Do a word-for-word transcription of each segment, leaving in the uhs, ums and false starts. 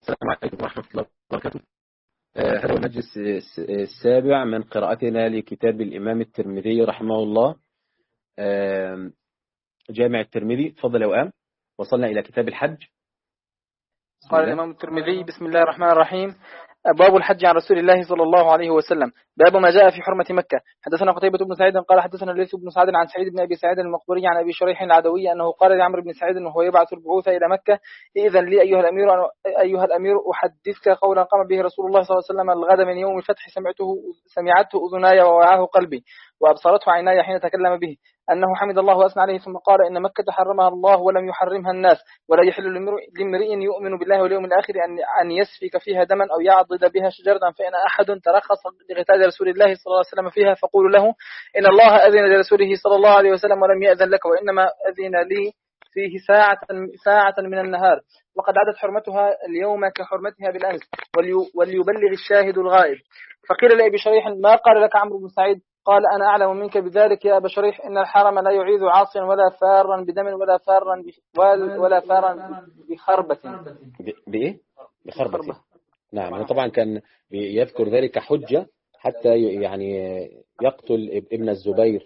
السلام عليكم ورحمة الله وبركاته. آه، هذا هو المجلس الس- السابع من قراءتنا لكتاب الإمام الترمذي رحمه الله، آه، جامع الترمذي. تفضل يا وئام. وصلنا إلى كتاب الحج. بسم قال الله. الإمام الترمذي: بسم الله الرحمن الرحيم. باب الحج عن رسول الله صلى الله عليه وسلم. باب ما جاء في حرمة مكة. حدثنا قتيبة بن سعيد قال حدثنا الليث بن سعد عن سعيد بن أبي سعيد المقبري عن أبي شريح العدوي أنه قال لعمرو بن سعيد وهو يبعث البعوث إلى مكة: إذن لي أيها الأمير أيها الأمير أحدثك قولا قام به رسول الله صلى الله عليه وسلم الغد من يوم الفتح، سمعته سمعته أذناي ووعاه قلبي وأبصرته عيناي حين تكلم به، أنه حمد الله وأثنى عليه ثم قال: إن مكة حرمها الله ولم يحرمها الناس، ولا يحل لامرئ يؤمن بالله واليوم الآخر أن أن يسفك فيها دما أو يعضد بها شجرة، فإن أحد ترخص لقتال رسول الله صلى الله عليه وسلم فيها فقولوا له: إن الله أذن لرسوله صلى الله عليه وسلم ولم يأذن لك، وإنما أذن لي فيه ساعة ساعة من النهار، وقد عدت حرمتها اليوم كحرمتها بالأمس، وليبلغ الشاهد الغائب. فقيل لأبي شريح: ما قال لك عمرو بن سعيد؟ قال: أنا أعلم منك بذلك يا أبا شريح، إن الحرم لا يعيذ عاصيا ولا فارا بدم ولا فارا ولا فارا بخربة. بإيه؟ بخربة. نعم، هو طبعا كان يذكر ذلك حجة حتى يعني يقتل ابن الزبير.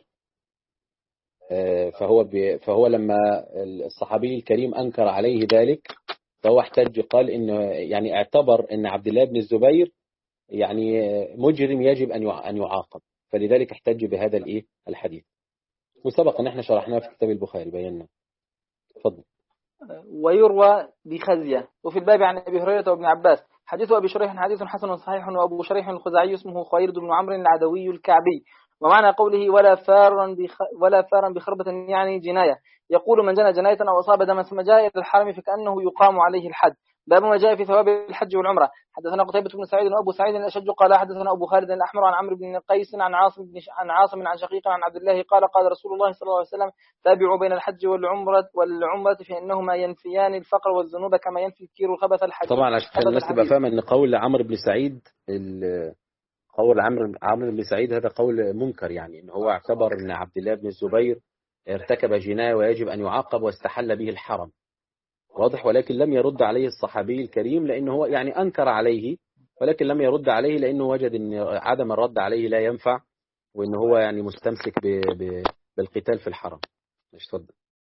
فهو فهو لما الصحابي الكريم أنكر عليه ذلك فهو احتج، قال إنه يعني اعتبر إن عبد الله بن الزبير يعني مجرم يجب أن يعاقب، فلذلك احتج بهذا الإيه الحديث، وسبق ان احنا شرحناه في كتاب البخاري بينا. تفضل. ويروى بخزية. وفي الباب عن أبي هريرة وابن عباس. حديث أبي شريح حديث حسن صحيح، وأبو شريح الخزاعي اسمه خويرد بن عمرو العدوي الكعبي. ومعنى قوله ولا فارا بخ... ولا فارا بخربة يعني جناية، يقول من جنى جناية أو أصاب دما ثم جاء إلى الحرم فكأنه يقام عليه الحد. باب ما جاء في ثواب الحج والعمرة. حدثنا قتيبة بن سعيد وأبو سعيد الأشج قال حدثنا أبو خالد الأحمر عن عمرو بن قيس عن عاصم بن ش... عن عاصم عن شقيق عن عبد الله قال قال رسول الله صلى الله عليه وسلم: تابعوا بين الحج والعمرة والعمرة فإنهما ينفيان الفقر والذنوب كما ينفي الكير الخبث الحديد. طبعا عشان الناس تبقى فاهمة ان قول عمرو بن سعيد قول عمرو عمرو بن سعيد هذا قول منكر، يعني ان هو اعتبر ان عبد الله بن الزبير ارتكب جناية ويجب ان يعاقب واستحل به الحرم، واضح، ولكن لم يرد عليه الصحابي الكريم لانه هو يعني انكر عليه، ولكن لم يرد عليه لانه وجد ان عدم الرد عليه لا ينفع، وان هو يعني مستمسك ب... ب... بالقتال في الحرم. اتفضل.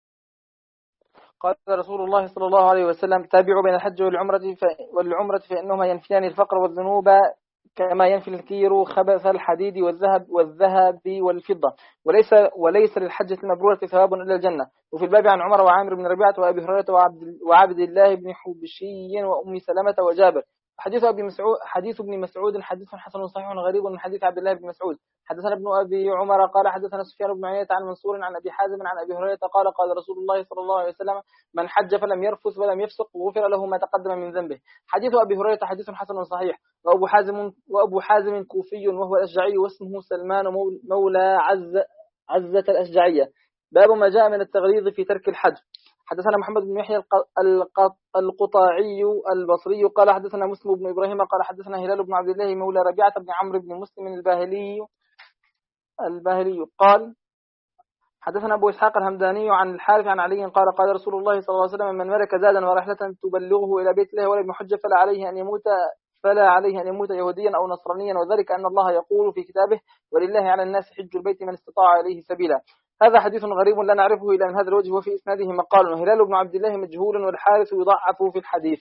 قال رسول الله صلى الله عليه وسلم: تابعوا بين الحج والعمرة ف... والعمرة فإنهما ينفيان الفقر والذنوب كما ينفي الكير خبث الحديد والذهب والذهب والفضة، وليس وليس للحجة المبرورة ثواب إلا الجنة. وفي الباب عن عمر وعامر بن ربيعة وأبي هريرة وعبد, وعبد الله بن حبشي وأم سلمة وجابر. حديث ابن مسعود حديث ابن مسعود حديث حسن صحيح غريب من حديث عبد الله بن مسعود. حدثنا ابن ابي عمر قال حدثنا سفيان بن عيينة عن منصور عن ابي حازم عن ابي هريرة قال قال رسول الله صلى الله عليه وسلم: من حج فلم يرفث ولم يفسق غفر له ما تقدم من ذنبه. حديث ابي هريرة حديث حسن صحيح. وابو حازم وابو حازم كوفي وهو الاشجعي واسمه سلمان مولى عز عزة الاشجعية. باب ما جاء من التغليظ في ترك الحج. حدثنا محمد بن يحيى القطاعي البصري قال حدثنا مسلم بن إبراهيم قال حدثنا هلال بن عبد الله مولى ربيعة بن عمرو بن مسلم الباهلي الباهلي قال حدثنا أبو إسحاق الهمداني عن الحارث عن علي قال قال رسول الله صلى الله عليه وسلم: من ملك زادا ورحلة تبلغه إلى بيت الله ولم يحج فلا عليه أن يموت فلا عليه أن يموت يهوديا أو نصرانيا، وذلك أن الله يقول في كتابه: ولله على الناس حج البيت من استطاع إليه سبيلا. هذا حديث غريب لا نعرفه إلا من هذا الوجه، وفي إسناده مقال، وهلال بن عبد الله مجهول والحارث يضعف في الحديث.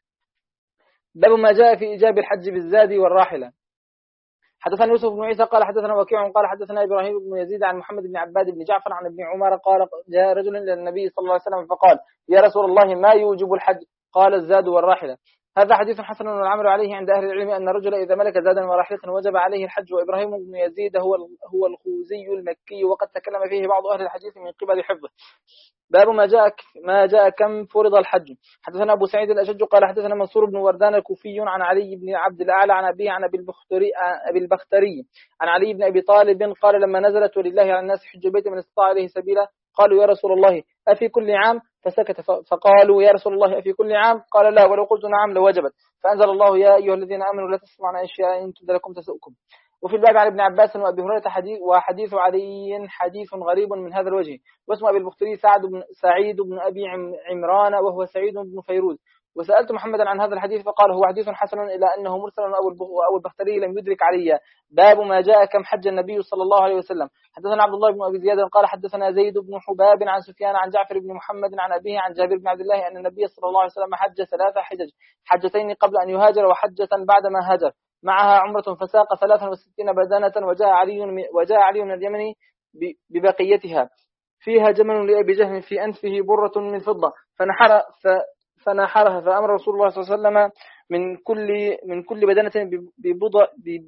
باب ما جاء في إيجاب الحج بالزاد والراحلة. حدثنا يوسف بن عيسى قال حدثنا وكيع قال حدثنا إبراهيم بن يزيد عن محمد بن عباد بن جعفر عن ابن عمر قال جاء رجل إلى النبي صلى الله عليه وسلم فقال: يا رسول الله ما يوجب الحج؟ قال: الزاد والراحلة. هذا حديث حسن والعمل عليه عند أهل العلم أن الرجل إذا ملك زادا وراحلة وجب عليه الحج. وإبراهيم بن يزيد هو هو الخوزي المكي، وقد تكلم فيه بعض أهل الحديث من قبل حفظه. باب ما جاء ما جاء كم فرض الحج. حدثنا أبو سعيد الأشج قال حدثنا منصور بن وردان الكوفي عن علي بن عبد الأعلى عن أبي عن أبي البختري أبي البختري عن علي بن أبي طالب قال لما نزلت: ولله على الناس حج البيت من استطاع إليه سبيلا، قالوا: يا رسول الله أفي كل عام؟ فسكت. فقالوا: يا رسول الله أفي كل عام؟ قال: لا، ولو قلت نعم لوجبت. فأنزل الله: يا أيها الذين آمنوا لا تسألوا عن أشياء إن تبد لكم تسؤكم. وفي الباب عن ابن عباس وأبي هريرة حديث وحديث علي حديث غريب من هذا الوجه. واسم أبي البختري سعد بن سعيد بن أبي عمران وهو سعيد بن فيروز. وسألت محمدا عن هذا الحديث فقال هو حديث حسن إلى أنه مرسل وأبو البختري لم يدرك عليا. باب ما جاء كم حج النبي صلى الله عليه وسلم. حدثنا عبد الله بن أبي زياد قال حدثنا زيد بن حباب عن سفيان عن جعفر بن محمد عن أبيه عن جابر بن عبد الله أن النبي صلى الله عليه وسلم حج ثلاث حجج، حجتين قبل أن يهاجر وحجة بعدما هاجر، معها عمرة فساق ثلاثا وستين بدنة، وجاء علي وجاء علي من اليمن ببقيتها فيها جمل لأبي جهل في أنفه برة من فضة فنحر ف فنحرها فأمر رسول الله صلى الله عليه وسلم من كل من كل بدنة ببضع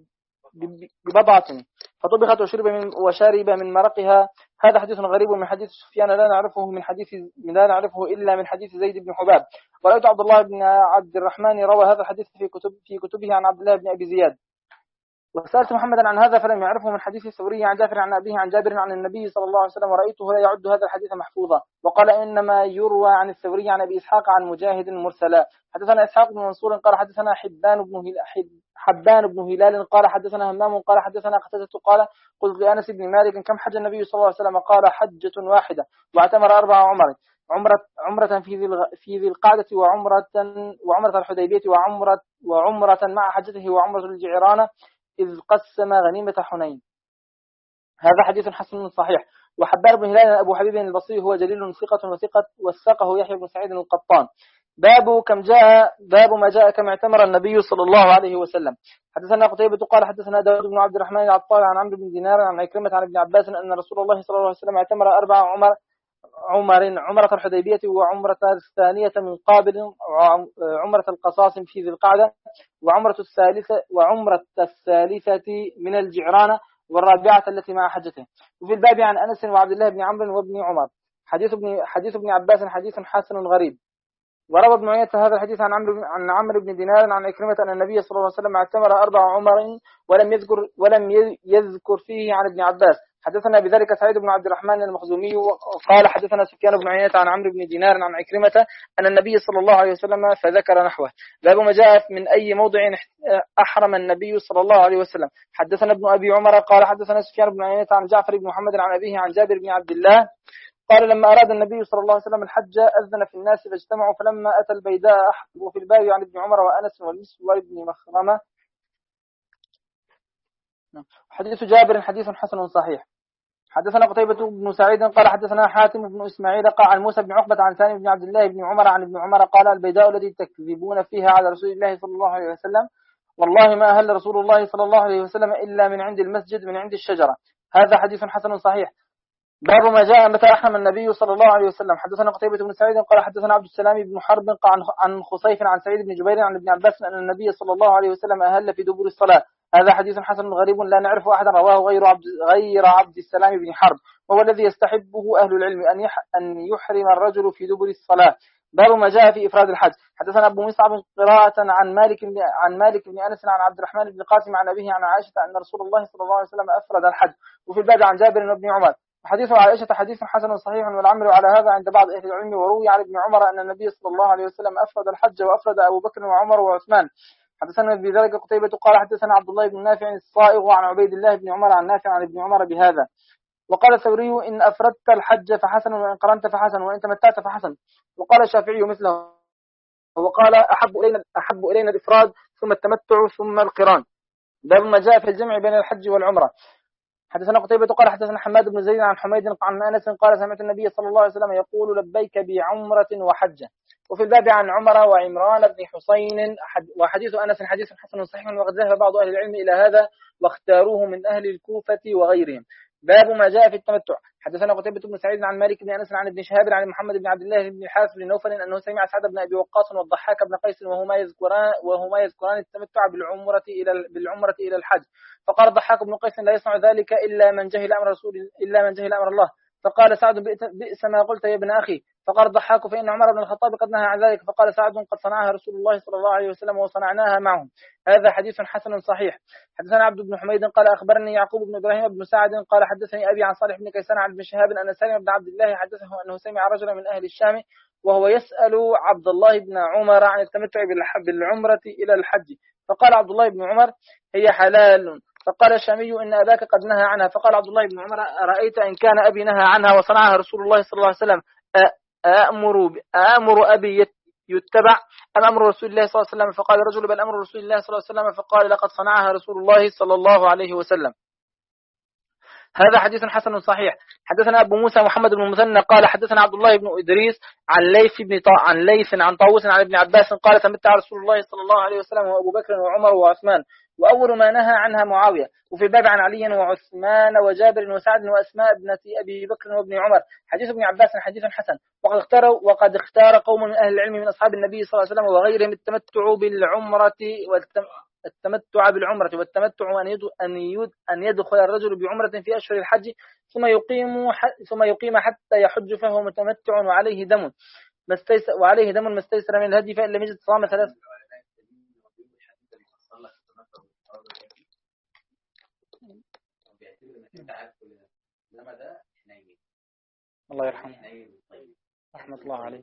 ببضعة فطبخت وشرب من وشرب من مرقها. هذا حديث غريب من حديث سفيان لا نعرفه من حديث لا نعرفه إلا من حديث زيد بن حباب. ورأيت عبد الله بن عبد الرحمن روى هذا الحديث في كتب في كتبه عن عبد الله بن أبي زياد. وسألت محمدا عن هذا فلم يعرفه من حديث الثوري عن جابر عن أبيه عن جابر عن النبي صلى الله عليه وسلم ورأيته لا يعد هذا الحديث محفوظا. وقال إنما يروى عن الثوري عن أبي إسحاق عن مجاهد مرسلا. حدثنا إسحاق بن منصور قال حدثنا حبان بن حبان بن هلال قال حدثنا همام قال حدثنا قتادة قال قلت لأنس بن مالك كم حج النبي صلى الله عليه وسلم قال حجة واحدة واعتمر أربع عمر عمرة عمرة في ذي في ذي القعدة وعمرة وعمرة الحديبية وعمرة وعمرة مع حجته وعمرة الجعرانة إذ قسم غنيمة حنين. هذا حديث حسن صحيح. وحبان بن هلال أبو حبيب البصري هو جليل ثقة وثقة وثقه يحيى بن سعيد القطان. باب كم جاء باب ما جاء كم اعتمر النبي صلى الله عليه وسلم. حدثنا قتيبة قال حدثنا داود بن عبد الرحمن العطار عن عمرو بن دينار عن عكرمة عن ابن عباس أن رسول الله صلى الله عليه وسلم اعتمر أربع عمر عمر عمرة الحديبية وعمرة الثانية من قابل وعمرة القصاص في ذي القعدة وعمرة الثالثة وعمرة الثالثة من الجعرانة والرابعة التي مع حجته. وفي الباب عن أنس وعبد الله بن عمرو وابن عمر. حديث ابن حديث ابن عباس حديث حسن غريب. وروى ابن عيينة هذا الحديث عن عمرو عن عمرو بن دينار عن عكرمة أن النبي صلى الله عليه وسلم اعتمر أربع عمر ولم يذكر ولم يذكر فيه عن ابن عباس. حدثنا بذلك سعيد بن عبد الرحمن المخزومي وقال حدثنا سفيان بن عيينة عن عمرو بن دينار عن عكرمة أن النبي صلى الله عليه وسلم فذكر نحوه. باب ما جاء من أي موضع أحرم النبي صلى الله عليه وسلم. حدثنا ابن أبي عمر قال حدثنا سفيان بن عيينة عن جعفر بن محمد عن أبيه عن جابر بن عبد الله قال لما أراد النبي صلى الله عليه وسلم الحج أذن في الناس فاجتمعوا فلما أتى البيداء أحد. وفي الباب عن ابن عمر وأنس والمسور بن مخرمة. حديث جابر حديث حسن صحيح. حدثنا قتيبة بن سعيد قال حدثنا حاتم بن إسماعيل قال عن موسى بن عقبة عن ثاني بن عبد الله بن عمر عن ابن عمر قال البيداء التي تكذبون فيها على رسول الله صلى الله عليه وسلم والله ما أهل رسول الله صلى الله عليه وسلم إلا من عند المسجد من عند الشجرة. هذا حديث حسن صحيح. باب ما جاء متى أحرم النبي صلى الله عليه وسلم. حدثنا قتيبة بن سعيد قال حدثنا عبد السلام بن حرب عن خصيف عن سعيد بن جبير عن ابن عباس أن النبي صلى الله عليه وسلم أهل في دبر الصلاة. هذا حديث حسن غريب لا نعرف أحدا رواه غير عبد غير عبد السلام بن حرب وهو الذي يستحبه أهل العلم أن أن يحرم الرجل في دبر الصلاة. باب ما جاء في إفراد الحج. حدثنا أبو مصعب قراءة عن مالك عن مالك بن أنس عن عبد الرحمن بن قاسم عن أبيه عن عائشة أن رسول الله صلى الله عليه وسلم أفرد الحج. وفي الباب عن جابر بن عمر. حديث عائشة حديث حسن صحيح والعمل على هذا عند بعض أهل العلم. وروي عن ابن عمر أن النبي صلى الله عليه وسلم أفرد الحج وأفرد أبو بكر وعمر وعثمان. حدثنا بذلك قتيبة قال حدثنا عبد الله بن نافع الصائغ عن عبيد الله بن عمر عن نافع عن ابن عمر بهذا. وقال الثوري إن أفردت الحج فحسن وإن قرنت فحسن وإن تمتعت فحسن. وقال الشافعي مثله. وقال أحب إلينا أحب إلينا الإفراد ثم التمتع ثم القران. باب ما جاء في الجمع بين الحج والعمرة. حدثنا قتيبة قال حدثنا حماد بن زيد عن حميد عن أنس قال سمعت النبي صلى الله عليه وسلم يقول لبيك بعمرة وحجة. وفي الباب عن عمر وعمران بن حسين. وحديث أنس حديث حسن صحيح وقد ذهب بعض أهل العلم إلى هذا واختاروه من أهل الكوفة وغيرهم. باب ما جاء في التمتع. حدثنا قتيبة بن سعيد عن مالك بن أنس عن ابن شهاب عن محمد بن عبد الله بن الحارث بن نوفل أنه سمع سعد بن أبي وقاص والضحاك بن قيس وهما يذكران وهما يذكران التمتع بالعمرة إلى بالعمرة إلى الحج. فقال الضحاك بن قيس لا يصنع ذلك إلا من جهل أمر رسول إلا من جهل أمر الله. فقال سعد بئس ما قلت يا ابن أخي. فقال الضحاك فإن عمر بن الخطاب قد نهى عن ذلك. فقال سعد قد صنعها رسول الله صلى الله عليه وسلم وصنعناها معهم. هذا حديث حسن صحيح. حدثنا عبد بن حميد قال أخبرني يعقوب بن إبراهيم بن سعد قال حدثني أبي عن صالح بن كيسان عن ابن شهاب أن سالم بن عبد الله حدثه أنه سمع رجلا من أهل الشام وهو يسأل عبد الله بن عمر عن التمتع بالعمرة إلى الحج. فقال عبد الله بن عمر هي حلال فقال الشامي إن أباك قد نهى عنها. فقال عبد الله بن عمر أرأيت إن كان أبي نهى عنها وصنعها رسول الله صلى الله عليه وسلم أأمر, أأمر أبي يتبع أم أمر رسول الله صلى الله عليه وسلم؟ فقال رجل بل أمر رسول الله صلى الله عليه وسلم. فقال لقد صنعها رسول الله صلى الله عليه وسلم. هذا حديث حسن صحيح. حدثنا أبو موسى محمد بن المثنى قال حدثنا عبد الله بن إدريس عن ليث بن طا... عن ليث عن طاووس عن ابن عباس قال تمتع رسول الله صلى الله عليه وسلم وأبو بكر وعمر وعثمان وأول ما نهى عنها معاوية. وفي الباب عن علي وعثمان وجابر وسعد وأسماء ابنة أبي بكر وابن عمر. حديث ابن عباس حديث حسن. وقد اختار وقد اختار قوم من أهل العلم من أصحاب النبي صلى الله عليه وسلم وغيرهم التمتع بالعمرة والتم... التمتع بالعمرة والتمتع أن أن يدخل الرجل بعمرة في أشهر الحج ثم يقيم ثم يقيم حتى يحج فهو متمتع وعليه دم وعليه دم ما استيسر من الهدي فإن لم يجد صام ثلاث. الله يرحمه رحمة الله عليه.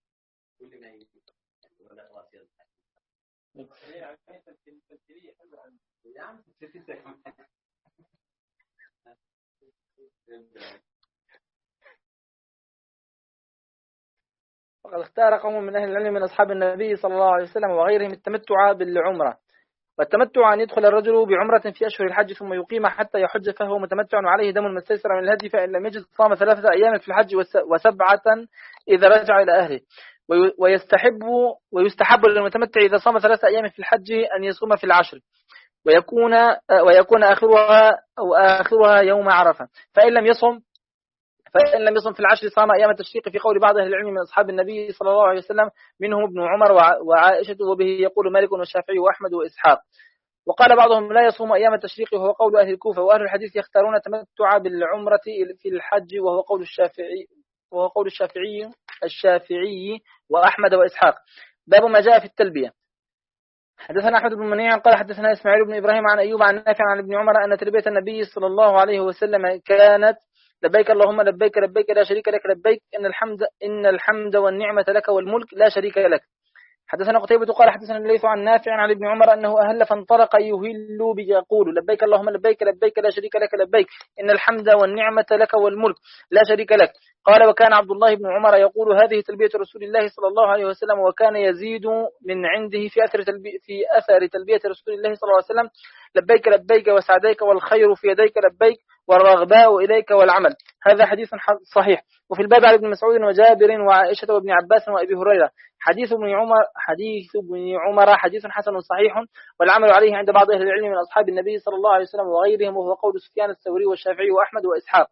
وقد اختار قوم من أهل العلم من أصحاب النبي صلى الله عليه وسلم وغيرهم التمتع بالعمرة والتمتع أن يدخل الرجل بعمرة في أشهر الحج ثم يقيم حتى يحج فهو متمتع وعليه دم ما استيسر من الهدي فإن لم يجد صام ثلاثة أيام في الحج وسبعة إذا رجع إلى أهله. ويستحب ويستحب للمتمتع إذا صام ثلاثة أيام في الحج أن يصوم في العشر ويكون ويكون آخرها أو آخرها يوم عرفة. فإن لم يصم فإن لم يصم في العشر صام أيام التشريق في قول بعض أهل العلم من أصحاب النبي صلى الله عليه وسلم منهم ابن عمر وعائشة وبه يقول مالك والشافعي وأحمد وإسحاق. وقال بعضهم لا يصوم أيام التشريق وهو قول أهل الكوفة. وأهل الحديث يختارون التمتع بالعمرة في الحج وهو قول الشافعي وهو قول الشافعي الشافعي وأحمد وإسحاق. باب ما جاء في التلبية. حدثنا أحمد بن منيع قال حدثنا إسماعيل بن إبراهيم عن أيوب عن نافع عن ابن عمر أن تلبية النبي صلى الله عليه وسلم كانت لبيك اللهم لبيك لبيك لا شريك لك لبيك إن الحمد إن الحمد والنعمة لك والملك لا شريك لك. حدثنا قتيبة قال حدثنا الليث عن نافع عن ابن عمر أنه أهل فانطلق يهل بيقول لبيك اللهم لبيك لبيك لا شريك لك لبيك إن الحمد والنعمة لك والملك لا شريك لك. قال وكان عبد الله بن عمر يقول هذه تلبية رسول الله صلى الله عليه وسلم وكان يزيد من عنده في أثر تلبية في أثر تلبية رسول الله صلى الله عليه وسلم لبيك لبيك وسعديك والخير في يديك لبيك والرغباء إليك والعمل. هذا حديث صحيح. وفي الباب عن ابن مسعود وجابر وعائشة وابن عباس وأبي هريرة. حديث ابن عمر حديث ابن عمر حديث حسن صحيح والعمل عليه عند بعض أهل العلم من أصحاب النبي صلى الله عليه وسلم وغيرهم وهو قول سفيان الثوري والشافعي وأحمد وإسحاق.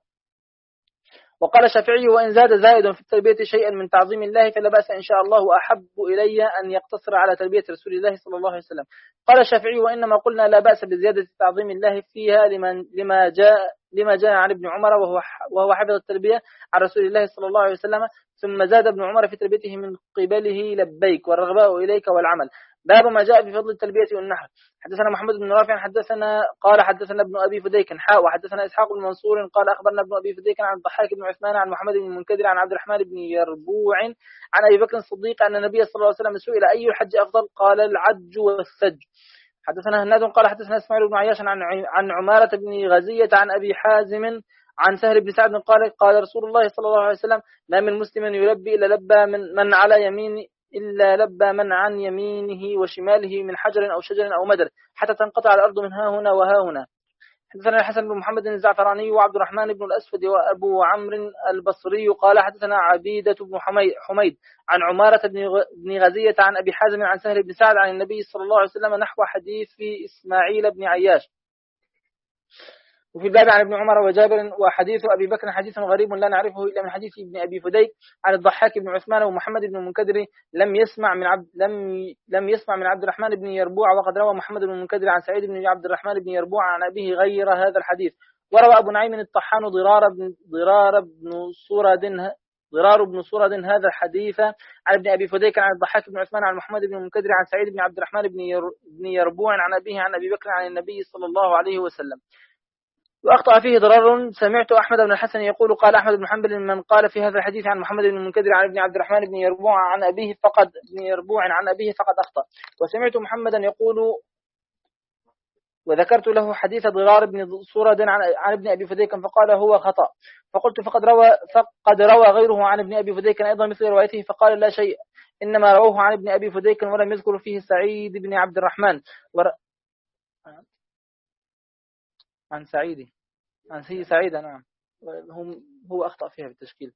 وقال الشافعي وإن زاد زائد في التلبية شيئا من تعظيم الله فلا بأس إن شاء الله وأحب إلي أن يقتصر على تلبية رسول الله صلى الله عليه وسلم. قال الشافعي وإنما قلنا لا بأس بزيادة تعظيم الله فيها لمن لما جاء لما جاء عن ابن عمر وهو وهو حفظ التلبية عن رسول الله صلى الله عليه وسلم ثم زاد ابن عمر في تلبيته من قبله لبيك والرغباء إليك والعمل. باب ما جاء في فضل التلبية والنحر. حدثنا محمد بن رافع حدثنا قال حدثنا ابن أبي فديك حاء وحدثنا إسحاق بن منصور قال أخبرنا ابن أبي فديك عن الضحاك بن عثمان عن محمد بن المنكدر عن عبد الرحمن بن يربوع عن أبي بكر الصديق أن النبي صلى الله عليه وسلم سئل أي الحج أفضل قال العج والسج. حدثنا هناد قال حدثنا إسماعيل بن عياش عن عن عمارة بن غزية عن أبي حازم عن سهل بن سعد قال قال رسول الله صلى الله عليه وسلم ما من مسلم يلبي إلا لبى من, من على يمين إلا لبى من عن يمينه وشماله من حجر أو شجر أو مدر حتى تنقطع الأرض من ها هنا وها هنا. حدثنا الحسن بن محمد الزعفراني وعبد الرحمن بن الأسود وأبو عمرو البصري قال حدثنا عبيدة بن حميد عن عمارة بن غزية عن أبي حازم عن سهل بن سعد عن النبي صلى الله عليه وسلم نحو حديث إسماعيل بن عياش. وفي الباب عن ابن عمر وجابر وحديث أبي بكر حديث غريب لا نعرفه إلا من حديث ابن أبي فديك عن الضحاك بن عثمان ومحمد بن المنكدر لم يسمع من عبد لم لم يسمع من عبد الرحمن بن يربوع وقد روى محمد بن المنكدر عن سعيد بن عبد الرحمن بن يربوع عن أبيه غير هذا الحديث. وروى أبو نعيم الطحان ضرار بن ضرار بن سورد ضرار بن سورد هذا الحديث عن ابن أبي فديك عن الضحاك بن عثمان عن محمد بن المنكدر عن سعيد بن عبد الرحمن بن يربوع عن أبيه عن أبي بكر عن النبي صلى الله عليه وسلم. وأخطأ فيه ضرر. سمعت أحمد بن الحسن يقول قال أحمد بن حنبل من قال في هذا الحديث عن محمد بن المنكدر عن ابن عبد الرحمن بن يربوع عن أبيه فقد بن يربوع عن أبيه فقد أخطأ. وسمعت محمدا يقول وذكرت له حديث ضرار بن سورد عن, عن ابن أبي فديك فقال هو خطأ، فقلت فقد روى, فقد روى غيره عن ابن أبي فديك أيضا مثل روايته، فقال لا شيء، إنما رواه عن ابن أبي فديك ولم يذكر فيه سعيد بن عبد الرحمن ور... عن سعيد عن سي سعيد نعم، هم هو أخطأ فيها بالتشكيل،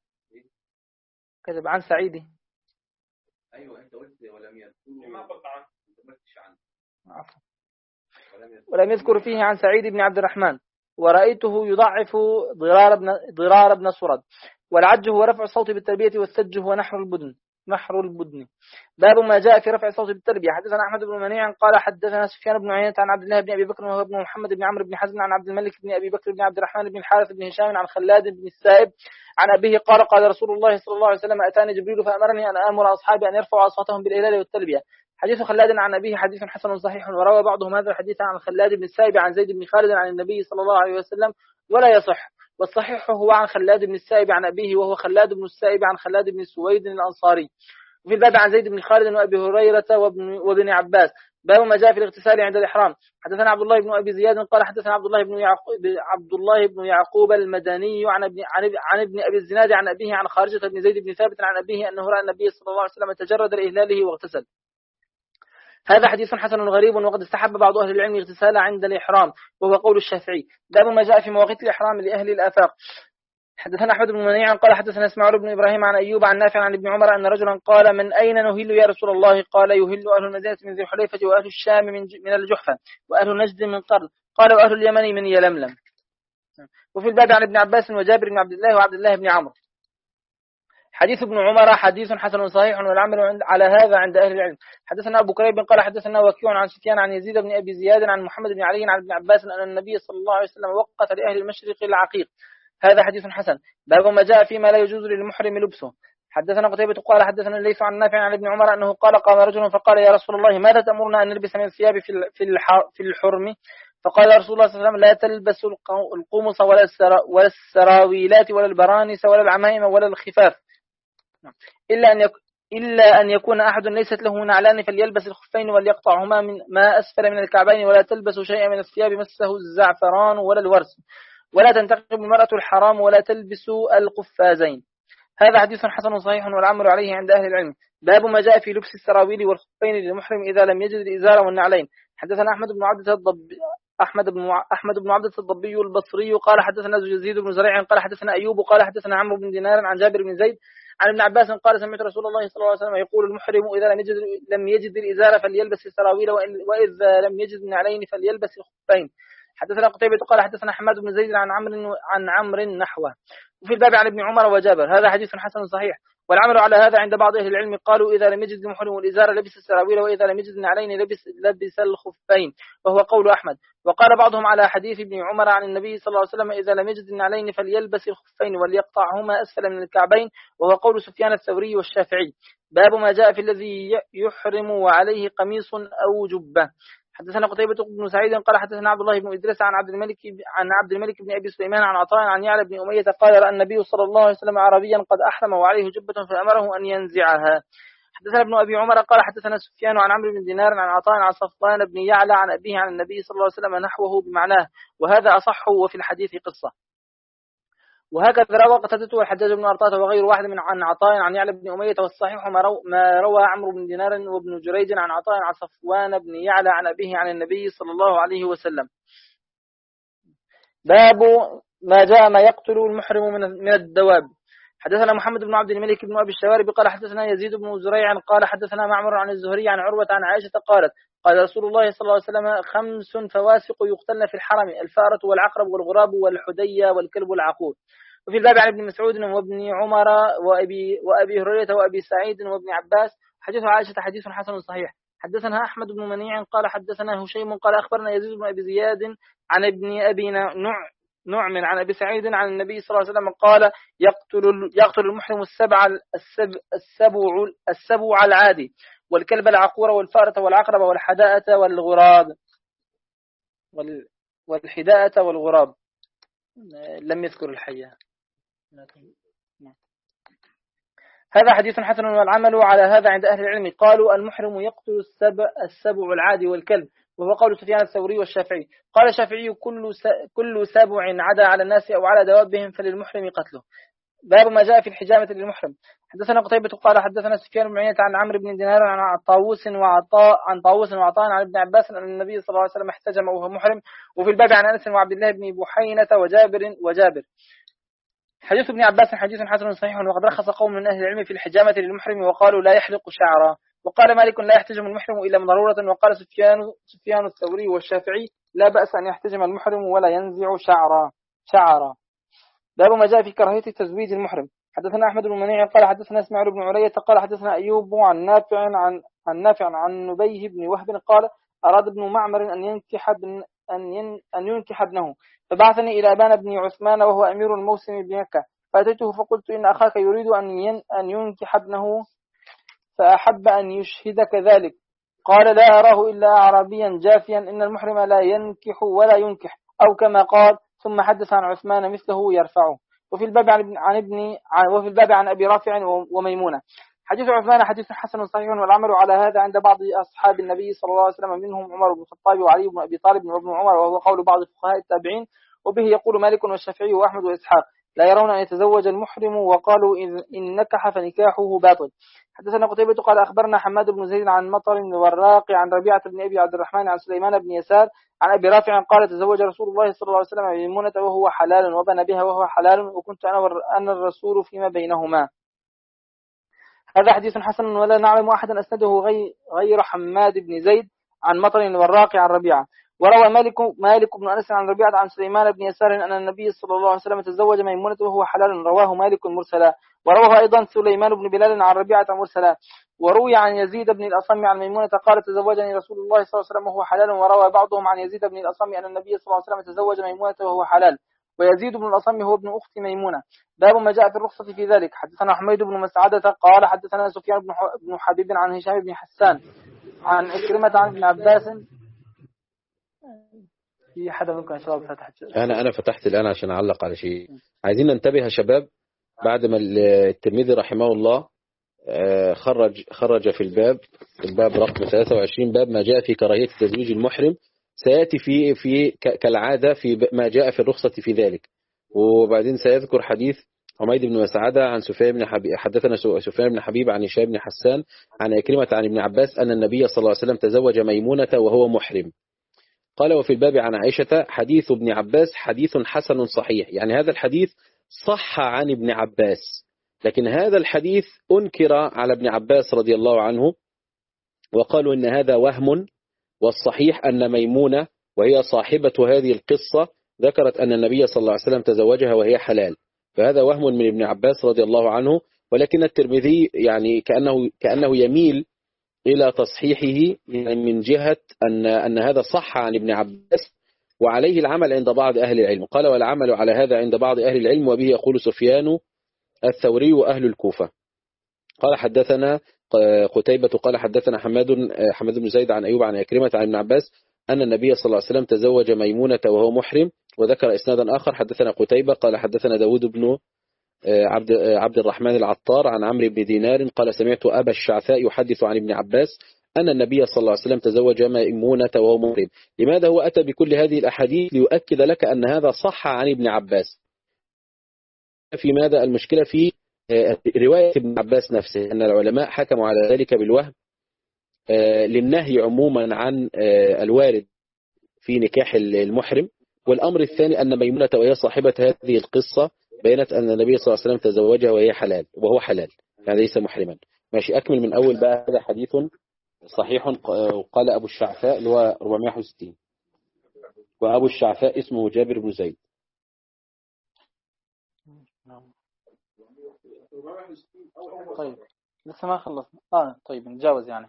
كذب عن سعيد. أيوة أنت قلت ولم يذكر، ما قلت عنه، أنت ما قلتش عنه. عفوا. ولم يذكر فيه عن سعيد بن عبد الرحمن، ورأيته يضعف ضرار بن ضرار بن سرد. والعج هو رفع الصوت بالتربية، والسج هو نحر البدن نحر البدن. باب ما جاء في رفع الصوت بالتربية. حدثنا أحمد بن منيع قال حدثنا سفيان بن عيينة عن عبد الله بن أبي بكر وهو بن محمد بن عمرو بن حزم عن عبد الملك بن أبي بكر بن عبد الرحمن بن الحارث بن هشام عن خلاد بن السائب عن أبيه قال قال رسول الله صلى الله عليه وسلم أتاني جبريل فأمرني أن آمر أصحابي أن يرفعوا أصواتهم بالإهلال والتلبية. حديث خلاد عن أبيه حديث حسن صحيح، وروى بعضهم هذا الحديث عن خلاد بن السائب عن زيد بن خالد عن النبي صلى الله عليه وسلم ولا يصح، والصحيح هو عن خلاد بن السائب عن أبيه وهو خلاد بن السائب عن خلاد بن سويد الأنصاري. وفي الباب عن زيد بن خالد وأبي هريرة وابن, وابن عباس. باب ما جاء في الاغتسال عند الإحرام. حدثنا عبد الله بن أبي زياد قال حدثنا عبد الله بن يعقوب عبد الله بن يعقوب المدني عن ابن عن ابن أبي الزناد عن أبيه عن خارجة بن زيد بن ثابت عن أبيه أنه رأى النبي صلى الله عليه وسلم تجرد لإهلاله واغتسل. هذا حديث حسن غريب، وقد استحب بعض أهل العلم اغتسال عند الإحرام وهو قول الشافعي. باب ما جاء في مواقيت الإحرام لأهل الآفاق. حدثنا أحمد بن منيع قال حدثنا اسماعيل بن إبراهيم عن أيوب عن نافع عن ابن عمر أن رجلا قال من أين نهل يا رسول الله؟ قال يهل أهل المدينة من ذي الحليفة، وأهل الشام من, من الجحفة، وأهل نجد من قرن، قال وأهل اليمن من يلملم. وفي الباب عن ابن عباس وجابر بن عبد الله وعبد الله بن عمرو. حديث ابن عمر حديث حسن صحيح، والعمل على هذا عند أهل العلم. حدثنا أبو كريب قال حدثنا وكيع عن سفيان عن يزيد بن أبي زياد عن محمد بن علي عن ابن عباس أن النبي صلى الله عليه وسلم وقت لأهل المشرق العقيق. هذا حديث حسن. باب ما جاء فيما لا يجوز للمحرم لبسه. حدثنا قتيبة قال حدثنا ليس عن نافع عن ابن عمر أنه قال قام رجل فقال يا رسول الله ماذا تأمرنا أن نلبس من الثياب في في الحرم؟ فقال رسول الله صلى الله عليه وسلم لا تلبسوا القمص ولا ولا السراويلات ولا البرانس ولا العمائم ولا الخفاف، إلا أن يكون إلا أن يكون أحد ليست له نعلان فليلبس الخفين وليقطعهما من ما أسفل من الكعبين، ولا تلبسوا شيئا من الثياب مسه الزعفران ولا الورس، ولا تنتقب المرأة الحرام، ولا تلبسوا القفازين. هذا حديث حسن صحيح، والعمل عليه عند أهل العلم. باب ما جاء في لبس السراويل والخفين للمحرم إذا لم يجد الإزار والنعلين. حدثنا أحمد بن عبدة الضبي أحمد بن أحمد بن عبدة الضبي البصري قال حدثنا يزيد بن زريع قال حدثنا أيوب قال حدثنا عمرو بن دينار عن جابر بن زيد عن ابن عباس قال سمعت رسول الله صلى الله عليه وسلم يقول المحرم إذا لم يجد لم يجد الإزار فليلبس السراويل، وإذا لم يجد النعلين فليلبس الخفين. حدثنا قتيبة قال حدثنا حماد بن زيد عن عمرو عن عمرو نحوه. وفي الباب عن ابن عمر وجابر. هذا حديث حسن صحيح، والعمل على هذا عند بعض أهل العلم. قالوا إذا لم يجد المحرم الإزار لبس السراويل، وإذا لم يجد النعلين لبس لبس الخفين، وهو قول أحمد. وقال بعضهم على حديث ابن عمر عن النبي صلى الله عليه وسلم إذا لم يجد النعلين فليلبس الخفين وليقطعهما أسفل من الكعبين، وهو قول سفيان الثوري والشافعي. باب ما جاء في الذي يحرم وعليه قميص أو جبة. حدثنا قتيبة بن سعيد قال حدثنا عبد الله بن إدريس عن عبد الملك عن عبد الملك بن أبي سليمان عن عطاء عن يعلى بن أمية قال رأى النبي صلى الله عليه وسلم عربيا قد أحرم وعليه جبة فأمره أن ينزعها. حدثنا ابن أبي عمر قال حدثنا سفيان عن عمرو بن دينار عن عطاء عن صفوان بن يعلى عن أبيه عن النبي صلى الله عليه وسلم نحوه بمعناه، وهذا أصح، وفي الحديث قصة. وهكذا روى قتادة والحجاج بن أرطاة وغير واحد من عن عطاء عن يعلى بن أمية، والصحيح ما, رو ما روى عمرو بن دينار وابن جريج عن عطاء عن صفوان بن يعلى عن أبيه عن النبي صلى الله عليه وسلم. باب ما جاء ما يقتل المحرم من الدواب. حدثنا محمد بن عبد الملك بن أبي الشوارب قال حدثنا يزيد بن زريع قال حدثنا معمر عن الزهري عن عروة عن عائشة قالت قال رسول الله صلى الله عليه وسلم خمس فواسق يقتلن في الحرم: الفأرة والعقرب والغراب والحدية والكلب العقور. وفي الباب عن ابن مسعود وابن عمر وأبي, وأبي هريرة وأبي سعيد وابن عباس. حديث عائشة حديث حسن صحيح. حدثنا أحمد بن منيع قال حدثنا هشيم قال أخبرنا يزيد بن أبي زياد عن ابن أبي نوع نعم عن أبي سعيد عن النبي صلى الله عليه وسلم قال يقتل يقتل المحرم السبع السبع السبع السبع العادي والكلب العقور والفأرة والعقرب والحداءة والغراب والحداءة والغراب. لم يذكر الحية. هذا حديث حسن، والعمل على هذا عند أهل العلم. قالوا المحرم يقتل السبع السبع العادي والكلب، وهو قول سفيان الثوري والشافعي. قال الشافعي كل كل سبع عدا على الناس أو على دوابهم فللمحرم قتله. باب ما جاء في الحجامة للمحرم. حدثنا قتيبة قال حدثنا سفيان بن عيينة عن عمرو بن دينار عن طاووس وعطاء عن طاووس وعطاء عن ابن عباس أن النبي صلى الله عليه وسلم احتجم وهو محرم. وفي الباب عن أنس وعبد الله بن بحينة وجابر وجابر. حديث ابن عباس حديث حسن صحيح، وقد رخص قوم من أهل العلم في الحجامة للمحرم وقالوا لا يحلق شعرا. وقال مالك لا يحتجم المحرم إلا من ضرورة. وقال سفيان سفيان الثوري والشافعي لا بأس أن يحتجم المحرم ولا ينزع شعرا شعرا. باب ما جاء في كراهية تزويج المحرم. حدثنا أحمد بن منيع قال حدثنا اسماعيل بن علية قال حدثنا أيوب عن نافع عن عن نافع عن نبيه بن وهب قال أراد ابن معمر أن ينكح ابن أن ين أن ينكح ابنه، فبعثني إلى أبان بن عثمان وهو أمير الموسم بمكة، فأتيته فقلت إن أخاك يريد أن ين أن ينكح ابنه فأحب أن يشهدك ذلك. قال لا أراه إلا أعرابيا جافيا، إن المحرم لا ينكح ولا ينكح، أو كما قال. ثم حدث عن عثمان مثله يرفعه. وفي الباب عن عن ابن وفي الباب عن أبي رافع وميمونة. حديث عثمان حديث حسن صحيح، والعمل على هذا عند بعض أصحاب النبي صلى الله عليه وسلم، منهم عمر بن الخطاب وعلي بن أبي طالب وابن عمر، وهو قول بعض فقهاء التابعين. وبه يقول مالك والشافعي وأحمد وإسحاق لا يرون أن يتزوج المحرم، وقالوا إن نكح فنكاحه باطل. حدثنا قتيبة قال أخبرنا حماد بن زيد عن مطر بن وراق عن ربيعة بن أبي عبد الرحمن عن سليمان بن يسار عن أبي رافع قال تزوج رسول الله صلى الله عليه وسلم ميمونة وهو حلال، وبنى بها وهو حلال، وكنت أنا أنا الرسول فيما بينهما. هذا حديث حسن، ولا نعلم أحدا أسنده غير حماد بن زيد عن مطر الوراق عن ربيعة. وروى مالك مالك بن أنس عن ربيعة عن سليمان بن يسار أن النبي صلى الله عليه وسلم تزوج ميمونة وهو حلال، رواه مالك مرسلا. وروى أيضا سليمان بن بلال عن ربيعة مرسلا. وروي عن يزيد بن الأصم عن ميمونة قال تزوجني رسول الله صلى الله عليه وسلم وهو حلال. وروى بعضهم عن يزيد بن الأصم أن النبي صلى الله عليه وسلم تزوج ميمونة وهو حلال، ويزيد بن الأصم هو ابن أخت ميمونة. باب ما جاء في الرخصة في ذلك. حدثنا حميد بن مسعدة قال حدثنا سفيان بن حبيب عن هشام بن حسان عن عكرمة عن ابن عباس. في حدا منكم يا شباب فتح؟ أنا أنا فتحت الآن عشان أعلق على شيء. عايزين ننتبه يا شباب، بعد ما الترمذي رحمه الله خرج خرج في الباب الباب رقم ثلاثة وعشرين، باب ما جاء في كراهية تزويج المحرم، سيأتي في في كالعادة في ما جاء في الرخصة في ذلك. وبعدين سيذكر حديث حميد بن مسعدة عن سفيان بن حبيب، حدثنا سفيان بن حبيب عن هشام بن حسان عن عكرمة عن ابن عباس أن النبي صلى الله عليه وسلم تزوج ميمونة وهو محرم. قال وفي الباب عن عائشة حديث ابن عباس حديث حسن صحيح، يعني هذا الحديث صح عن ابن عباس، لكن هذا الحديث أنكر على ابن عباس رضي الله عنه، وقالوا إن هذا وهم، والصحيح أن ميمونة وهي صاحبة هذه القصة ذكرت أن النبي صلى الله عليه وسلم تزوجها وهي حلال، فهذا وهم من ابن عباس رضي الله عنه. ولكن الترمذي يعني كأنه كأنه يميل إلى تصحيحه يعني من جهة أن أن هذا صح عن ابن عباس، وعليه العمل عند بعض أهل العلم. قال والعمل على هذا عند بعض أهل العلم، وبه يقول سفيان الثوري وأهل الكوفة. قال حدثنا قتيبة قال حدثنا حماد حماد بن زيد عن أيوب عن عكرمة عن ابن عباس أن النبي صلى الله عليه وسلم تزوج ميمونة وهو محرم. وذكر إسنادا آخر حدثنا قتيبة قال حدثنا داود بن عبد عبد الرحمن العطار عن عمرو بن دينار قال سمعت أبا الشعثاء يحدث عن ابن عباس أن النبي صلى الله عليه وسلم تزوج ميمونة وهو محرم. لماذا هو أتى بكل هذه الأحاديث؟ ليؤكد لك أن هذا صح عن ابن عباس. في ماذا المشكلة؟ في رواية ابن عباس نفسه، أن العلماء حكموا على ذلك بالوهم للنهي عموما عن الوارد في نكاح المحرم. والأمر الثاني أن ميمونة وهي صاحبة هذه القصة بينت أن النبي صلى الله عليه وسلم تزوجها وهي حلال وهو حلال، يعني ليس محرما. ماشي، أكمل من أول بقى. هذا حديث صحيح. قال أبو الشعثاء اللي هو أربعمائة وواحد وستين، وأبو الشعثاء اسمه جابر بن زيد. طيب لسه ما خلصنا. آه طيب نتجاوز يعني.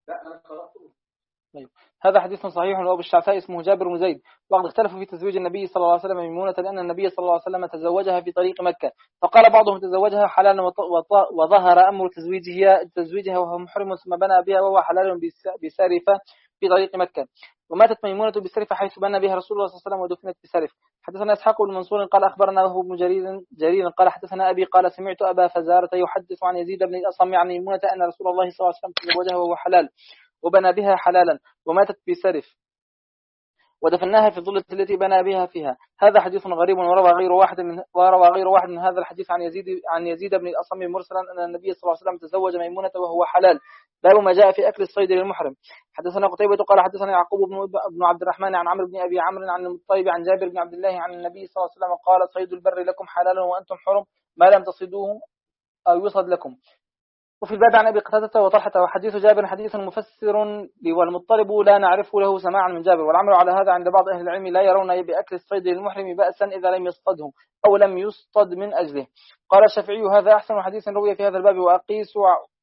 طيب هذا حديث صحيح، وأبو الشعثاء اسمه جابر بن زيد. وقد اختلفوا في تزويج النبي صلى الله عليه وسلم ميمونة، لأن النبي صلى الله عليه وسلم تزوجها في طريق مكة، فقال بعضهم تزوجها حلالا وظهر أمر تزويجها تزويجها وهو محرم، ثم بنى بها وهو حلال بسرفة في طريق مكة. وماتت ميمونة بسرفة حيث بنى بها رسول الله صلى الله عليه وسلم ودفنت بسرف. حدثنا إسحاق بن منصور قال أخبرنا وهو ابن جرير جرير قال حدثنا أبي قال سمعت أبا فزارة يحدث عن يزيد بن الأصم عن ميمونة أن رسول الله صلى الله عليه وسلم تزوجها وهو حلال وبنى بها حلالا وماتت بسرف. ودفناها في الظلة التي بنى بها فيها. هذا حديث غريب، وروى غير واحد من وروى غير واحد من هذا الحديث عن يزيد عن يزيد بن الأصم مرسلا أن النبي صلى الله عليه وسلم تزوج ميمونة وهو حلال. باب ما جاء في أكل الصيد للمحرم. حدثنا قتيبة قال حدثنا يعقوب بن عبد الرحمن عن عمرو بن أبي عمرو عن المطيب عن جابر بن عبد الله عن النبي صلى الله عليه وسلم قال: صيد البر لكم حلال وأنتم حرم ما لم تصيدوه أو يصد لكم. وفي الباب عن أبي قتادة وطلحة. وحديث جابر حديث مفسر، والمضطرب لا نعرف له سماعا من جابر. والعمل على هذا عند بعض أهل العلم لا يرون بأكل الصيد للمحرم بأسا إذا لم يصطده أو لم يصطد من أجله. قال الشافعي: هذا أحسن حديث روي في هذا الباب وأقيس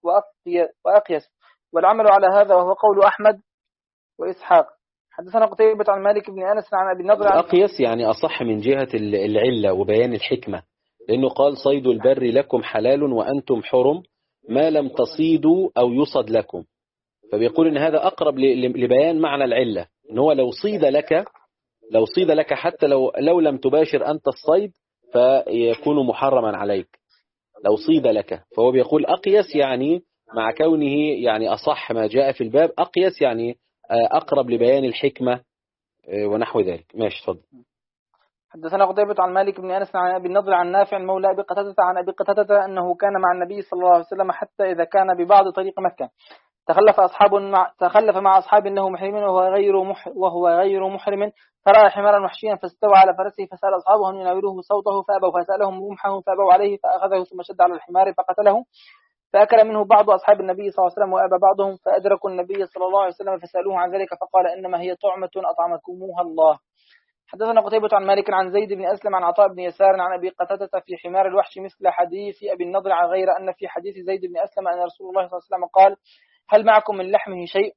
وأقيس. والعمل على هذا وهو قول أحمد وإسحاق. حدثنا قتيبة عن مالك بن أنس عن أبي النضر. أقيس يعني أصح من جهة العلة وبيان الحكمة، لأنه قال: صيد البر لكم حلال وأنتم حرم ما لم تصيدوا أو يصد لكم، فبيقول إن هذا أقرب لبيان معنى العلة، إن هو لو صيد لك لو صيد لك حتى لو لو لم تباشر أنت الصيد فيكون محرما عليك لو صيد لك. فهو بيقول أقيس يعني مع كونه يعني أصح ما جاء في الباب، أقيس يعني أقرب لبيان الحكمة ونحو ذلك. ماشي، اتفضل. حدثنا قتيبة عن مالك بن أنس عن أبي النضر عن نافع مولى أبي قتادة عن أبي قتادة أنه كان مع النبي صلى الله عليه وسلم حتى إذا كان ببعض طريق مكة تخلف أصحاب مع تخلف مع أصحاب أنه محرم وهو غير مح وهو غير محرم، فرأى حمارا وحشيا فاستوى على فرسه فسأل أصحابه أن يناولوه صوته فأبوا، فسألهم رمحه فأبوا عليه فأخذه ثم شد على الحمار فقتله، فأكل منه بعض أصحاب النبي صلى الله عليه وسلم وأبى بعضهم، فأدركوا النبي صلى الله عليه وسلم فسألوه عن ذلك فقال: إنما هي طعمة أطعمكموها الله. حدثنا قتيبة عن مالك عن زيد بن أسلم عن عطاء بن يسار عن أبي قتادة في حمار الوحش مثل حديث أبي النضر، عن غير أن في حديث زيد بن أسلم أن رسول الله صلى الله عليه وسلم قال: هل معكم من لحمه شيء؟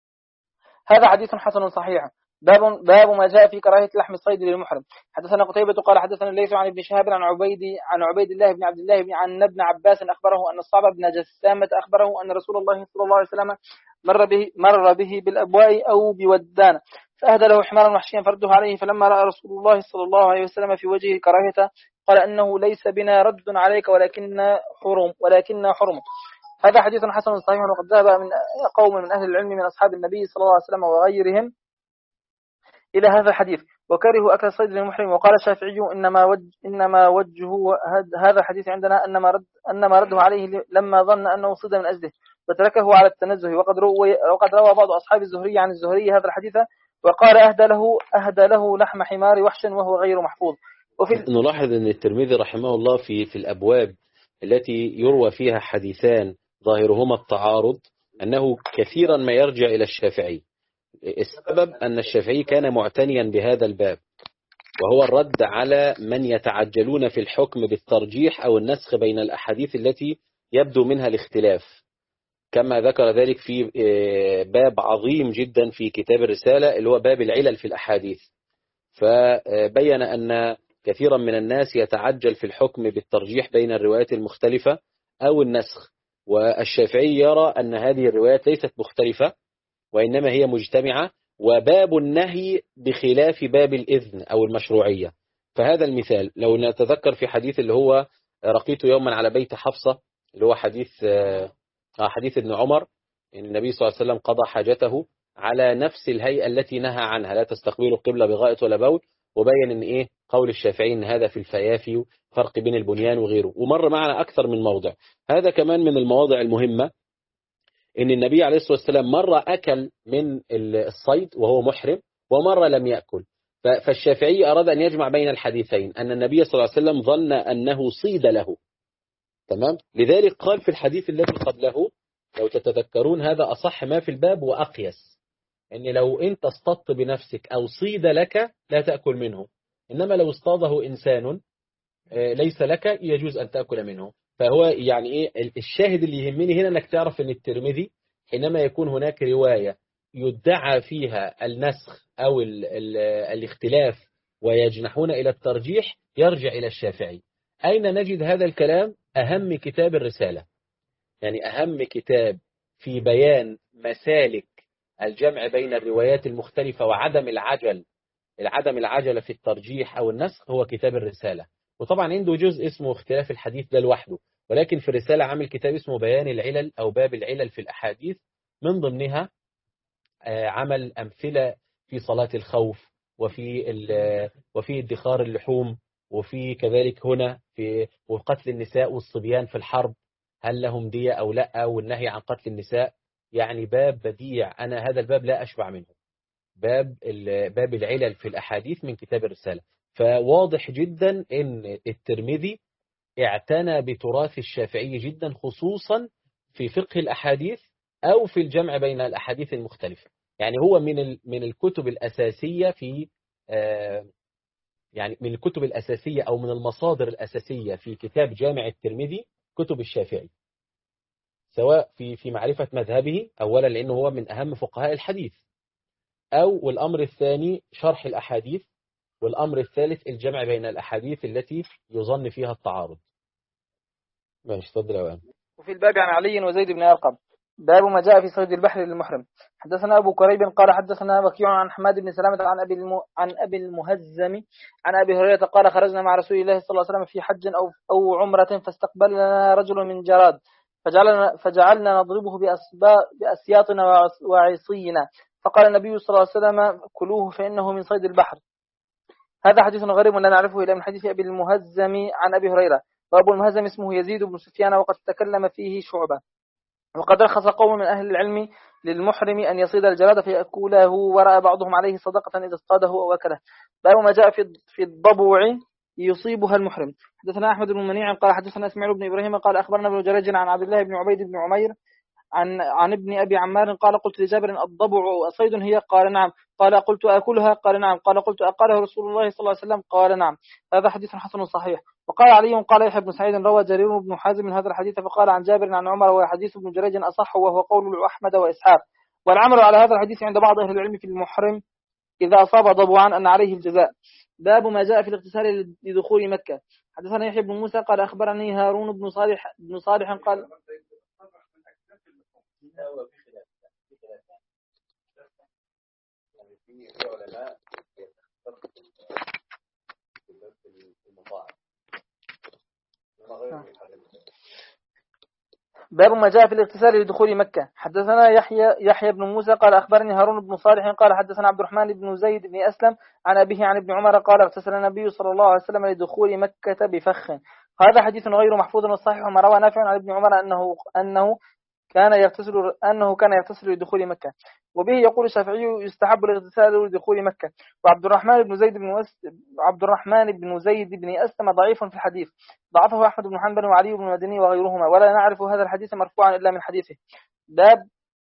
هذا حديث حسن صحيح. باب باب ما جاء في كراهية لحم الصيد للمحرم. حدثنا قتيبة قال حدثنا الليث عن ابن شهاب عن عبيد عن عبيد الله بن عبد الله بن عن ابن عباس أخبره أن الصعب بن جسامة أخبره أن رسول الله صلى الله عليه وسلم مر به مر به بالأبواء أو بودان فأهدى له حمارا وحشيا فرده عليه، فلما رأى رسول الله صلى الله عليه وسلم في وجهه كراهيته قال: إنه ليس بنا رد عليك ولكن حرم ولكن حرم. هذا حديث حسن صحيح، وقد ذهب من قوم من أهل العلم من أصحاب النبي صلى الله عليه وسلم وغيرهم إلى هذا الحديث وكرهوا أكل الصيد للمحرم. وقال الشافعي: إنما وجه إنما وجهه هذا الحديث عندنا أنما رد أنما رده عليه لما ظن أنه صيد من أجله وتركه على التنزه. وقد روى وقد روى بعض أصحاب الزهري عن الزهري هذا الحديث وقال: أهدى له أهدى له لحم حمار وحش وهو غير محفوظ. وفي نلاحظ أن الترمذي رحمه الله في في الأبواب التي يروى فيها حديثان ظاهرهما التعارض أنه كثيرا ما يرجع إلى الشافعي. السبب أن الشافعي كان معتنيا بهذا الباب، وهو الرد على من يتعجلون في الحكم بالترجيح أو النسخ بين الأحاديث التي يبدو منها الاختلاف، كما ذكر ذلك في باب عظيم جدا في كتاب الرسالة اللي هو باب العلل في الأحاديث. فبين أن كثيرا من الناس يتعجل في الحكم بالترجيح بين الروايات المختلفة أو النسخ، والشافعي يرى أن هذه الروايات ليست مختلفة وإنما هي مجتمعة، وباب النهي بخلاف باب الإذن أو المشروعية. فهذا المثال لو نتذكر في حديث اللي هو رقيت يوما على بيت حفصة، اللي هو حديث حديث ابن عمر إن النبي صلى الله عليه وسلم قضى حاجته على نفس الهيئة التي نهى عنها، لا تستقبلوا القبلة بغائط ولا بول، وبين إن إيه قول الشافعي إن هذا في الفيافي فرق بين البنيان وغيره، ومر معنا أكثر من موضع. هذا كمان من المواضع المهمة إن النبي عليه الصلاة والسلام مرة أكل من الصيد وهو محرم ومرة لم يأكل. فالشافعي أراد أن يجمع بين الحديثين، أن النبي صلى الله عليه وسلم ظن أنه صيد له، تمام؟ لذلك قال في الحديث الذي قبله لو تتذكرون هذا أصح ما في الباب وأقيس، أن لو أنت اصطدت بنفسك أو صيد لك لا تأكل منه، إنما لو اصطاده إنسان ليس لك يجوز أن تأكل منه. فهو يعني إيه الشاهد اللي يهمني هنا، أنك تعرف أن الترمذي حينما يكون هناك رواية يدعى فيها النسخ أو ال ال الاختلاف ويجنحون إلى الترجيح يرجع إلى الشافعي. أين نجد هذا الكلام؟ أهم كتاب الرسالة، يعني أهم كتاب في بيان مسالك الجمع بين الروايات المختلفة وعدم العجل العدم العجلة في الترجيح أو النسخ هو كتاب الرسالة. وطبعا عنده جزء اسمه اختلاف الحديث ده لوحده، ولكن في الرسالة عامل كتاب اسمه بيان العلل أو باب العلل في الأحاديث، من ضمنها عمل أمثلة في صلاة الخوف وفي وفي ادخار اللحوم، وفي كذلك هنا في وقتل النساء والصبيان في الحرب، هل لهم دية أو لا، والنهي عن قتل النساء. يعني باب بديع، أنا هذا الباب لا أشبع منه، باب باب العلل في الأحاديث من كتاب الرسالة. فواضح جدا أن الترمذي اعتنى بتراث الشافعي جدا، خصوصا في فقه الأحاديث أو في الجمع بين الأحاديث المختلفة. يعني هو من من الكتب الأساسية في يعني من الكتب الأساسية أو من المصادر الأساسية في كتاب جامع الترمذي كتب الشافعي، سواء في في معرفة مذهبه أولا لأنه هو من أهم فقهاء الحديث، أو والأمر الثاني شرح الأحاديث، والأمر الثالث الجمع بين الأحاديث التي يظن فيها التعارض. ماشي، تفضل يا وائل. وفي الباب عن علي وزيد بن أرقم باب ما جاء في صيد البحر للمحرم. حدثنا أبو كريب قال حدثنا وكيع عن حماد بن سلامة عن أبي الم... عن أبي المهزم عن أبي هريرة قال خرجنا مع رسول الله صلى الله عليه وسلم في حج أو أو عمرة، فاستقبلنا رجل من جراد فجعلنا فجعلنا نضربه بأسبا... بأسياطنا وعصينا، فقال النبي صلى الله عليه وسلم كلوه فإنه من صيد البحر. هذا حديث غريب لا نعرفه إلا من حديث أبي المهزم عن أبي هريرة، وأبو المهزم اسمه يزيد بن سفيان وقد تكلم فيه شعبة. وقد رخص قوم من أهل العلم للمحرم أن يصيد الجراد فيأكله، ورأى بعضهم عليه صدقة إذا اصطاده أو أكله. باب ما جاء في في الضبوع يصيبها المحرم. حدثنا أحمد بن منيع قال حدثنا إسماعيل بن إبراهيم قال أخبرنا ابن جريج عن عبد الله بن عبيد بن عمير عن عن ابن أبي عمار قال قلت لجابر الضبع أصيد هي؟ قال نعم. قال قلت أكلها؟ قال نعم. قال قلت أقاله رسول الله صلى الله عليه وسلم؟ قال نعم. هذا حديث حسن صحيح. وقال علي قال يحيى بن سعيد روى جرير بن حازم من هذا الحديث فقال عن جابر عن عمر وحديث ابن جريج أصح وهو قول أحمد وإسحاق، والعمل على هذا الحديث عند بعض أهل العلم في المحرم إذا أصاب ضبعا أن عليه الجزاء. باب ما جاء في الاغتسال لدخول مكة. حدثنا يحيى بن موسى قال أخبرني هارون بن صالح بن صالح قال باب ما جاء في الاغتسال لدخول مكة. حدثنا يحيى يحيى بن موسى قال أخبرني هارون بن صالح قال حدثنا عبد الرحمن بن زيد بن أسلم عن أبيه عن ابن عمر قال اغتسل النبي صلى الله عليه وسلم لدخول مكة بفخ. هذا حديث غير محفوظ وصحيح، وما روى نافع عن ابن عمر أنه أنه كان يغتسل أنه كان يغتسل لدخول مكة. وبه يقول الشافعي يستحب الاغتسال لدخول مكة. وعبد الرحمن بن زيد بن أس... عبد الرحمن بن زيد بن أسلم ضعيف في الحديث، ضعفه أحمد بن حنبل وعلي بن مدني وغيرهما، ولا نعرف هذا الحديث مرفوعا إلا من حديثه. باب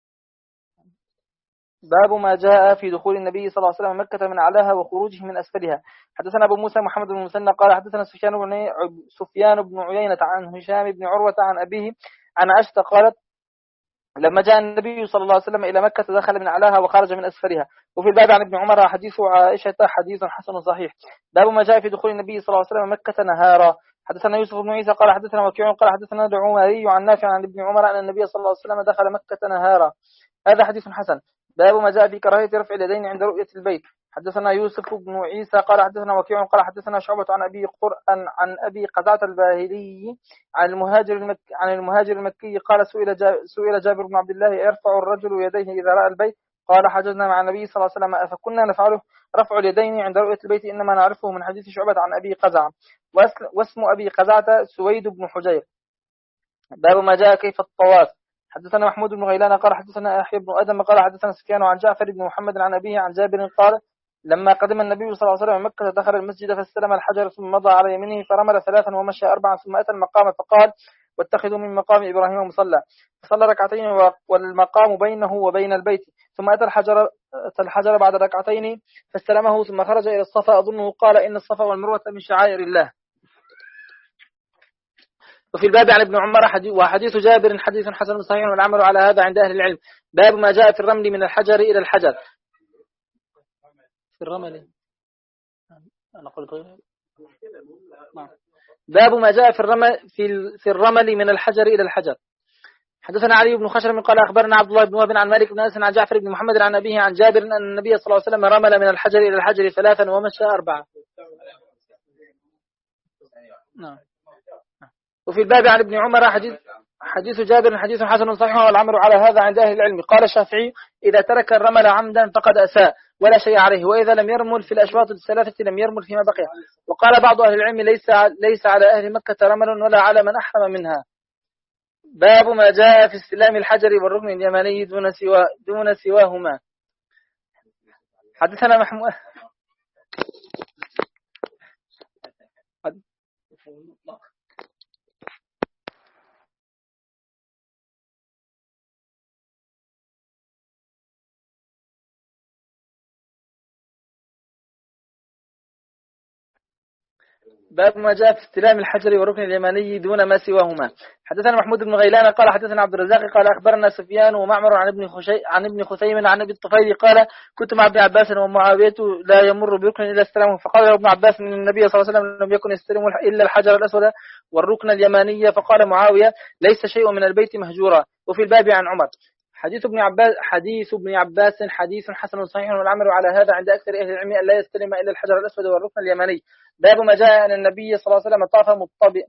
باب ما جاء في دخول النبي صلى الله عليه وسلم مكة من أعلاها وخروجه من أسفلها. حدثنا أبو موسى محمد بن المثنى قال حدثنا سفيان بن سفيان بن عيينة عن هشام بن عروة عن أبيه عن عائشة قالت لما جاء النبي صلى الله عليه وسلم إلى مكة دخل من أعلاها وخرج من أسفلها. وفي الباب عن ابن عمر حديث عائشة حديث حسن صحيح. باب ما جاء في دخول النبي صلى الله عليه وسلم مكة نهارا. حدثنا يوسف بن عيسى قال حدثنا وكيع قال حدثنا العمري عن نافع عن ابن عمر أن النبي صلى الله عليه وسلم دخل مكة نهارا. هذا حديث حسن. باب ما جاء في كراهية رفع اليدين عند رؤية البيت. حدثنا يوسف بن عيسى قال حدثنا وكيع قال حدثنا شعبة عن أبي قرآن عن أبي قزعة الباهلي عن المهاجر المكي عن المهاجر المكي قال سئل جابر, سئل جابر بن عبد الله يرفع الرجل يديه إذا رأى البيت؟ قال حجزنا مع النبي صلى الله عليه وسلم أفكنا نفعله؟ رفع اليدين عند رؤية البيت إنما نعرفه من حديث شعبة عن أبي قزعة، واسم أبي قزعة سويد بن حجير. باب ما جاء كيف الطواف. حدثنا محمود بن غيلان قال حدثنا يحيى بن آدم قال حدثنا سفيان عن جعفر بن محمد عن أبيه عن جابر قال لما قدم النبي صلى الله عليه وسلم مكة دخل المسجد فاستلم الحجر ثم مضى على يمينه فرمل ثلاثا ومشى أربعا ثم أتى المقام فقال واتخذوا من مقام إبراهيم مصلى، فصلى ركعتين والمقام بينه وبين البيت، ثم أتى الحجر, أتى الحجر بعد ركعتين فاستلمه ثم خرج إلى الصفا أظنه قال إن الصفا والمروة من شعائر الله. وفي الباب عن ابن عمر وحديث جابر حديث حسن صحيح والعمل على هذا عند أهل العلم. باب ما جاء في الرمل من الحجر إلى الحجر. في الرمل أنا قلت غير باب ما جاء في الرمل في في الرمل من الحجر إلى الحجر. حدثنا علي بن خشرم قال أخبرنا عبد الله بن وهب عن مالك بن أنس عن جعفر بن محمد عن أبيه عن جابر أن النبي صلى الله عليه وسلم رمل من الحجر إلى الحجر ثلاثا ومشى أربعة. نعم. وفي الباب عن ابن عمر حديث حديث جابر حديث حسن صحيح والعمل على هذا عند أهل العلم. قال الشافعي إذا ترك الرمل عمدا فقد أساء، ولا شيء عليه، وإذا لم يرمل في الأشواط الثلاثة لم يرمل فيما بقي. وقال بعض أهل العلم ليس ليس على أهل مكة رمل ولا على من أحرم منها. باب ما جاء في استلام الحجر والركن اليماني دون سوا دون سواهما. حدثنا محمود باب ما جاء في استلام الحجر والركن اليماني دون ما سواهما. حدثنا محمود بن غيلان قال حدثنا عبد الرزاق قال أخبرنا سفيان ومعمر عن ابن خشي عن ابن خثيم عن ابي الطفيل قال كنت مع ابن عباس ومعاوية لا يمر بركن إلا استلامه، فقال ابن عباس ان النبي صلى الله عليه وسلم لم يكن يستلم إلا الحجر الأسود والركن اليماني، فقال معاوية ليس شيء من البيت مهجورا. وفي الباب عن عمر. حديث ابن عباس حديث ابن عباس حديث حسن صحيح، والعمل على هذا عند أكثر أهل العلم أن لا يستلم إلا الحجر الأسود والركن اليماني. باب ما جاء أن النبي صلى الله عليه وسلم طاف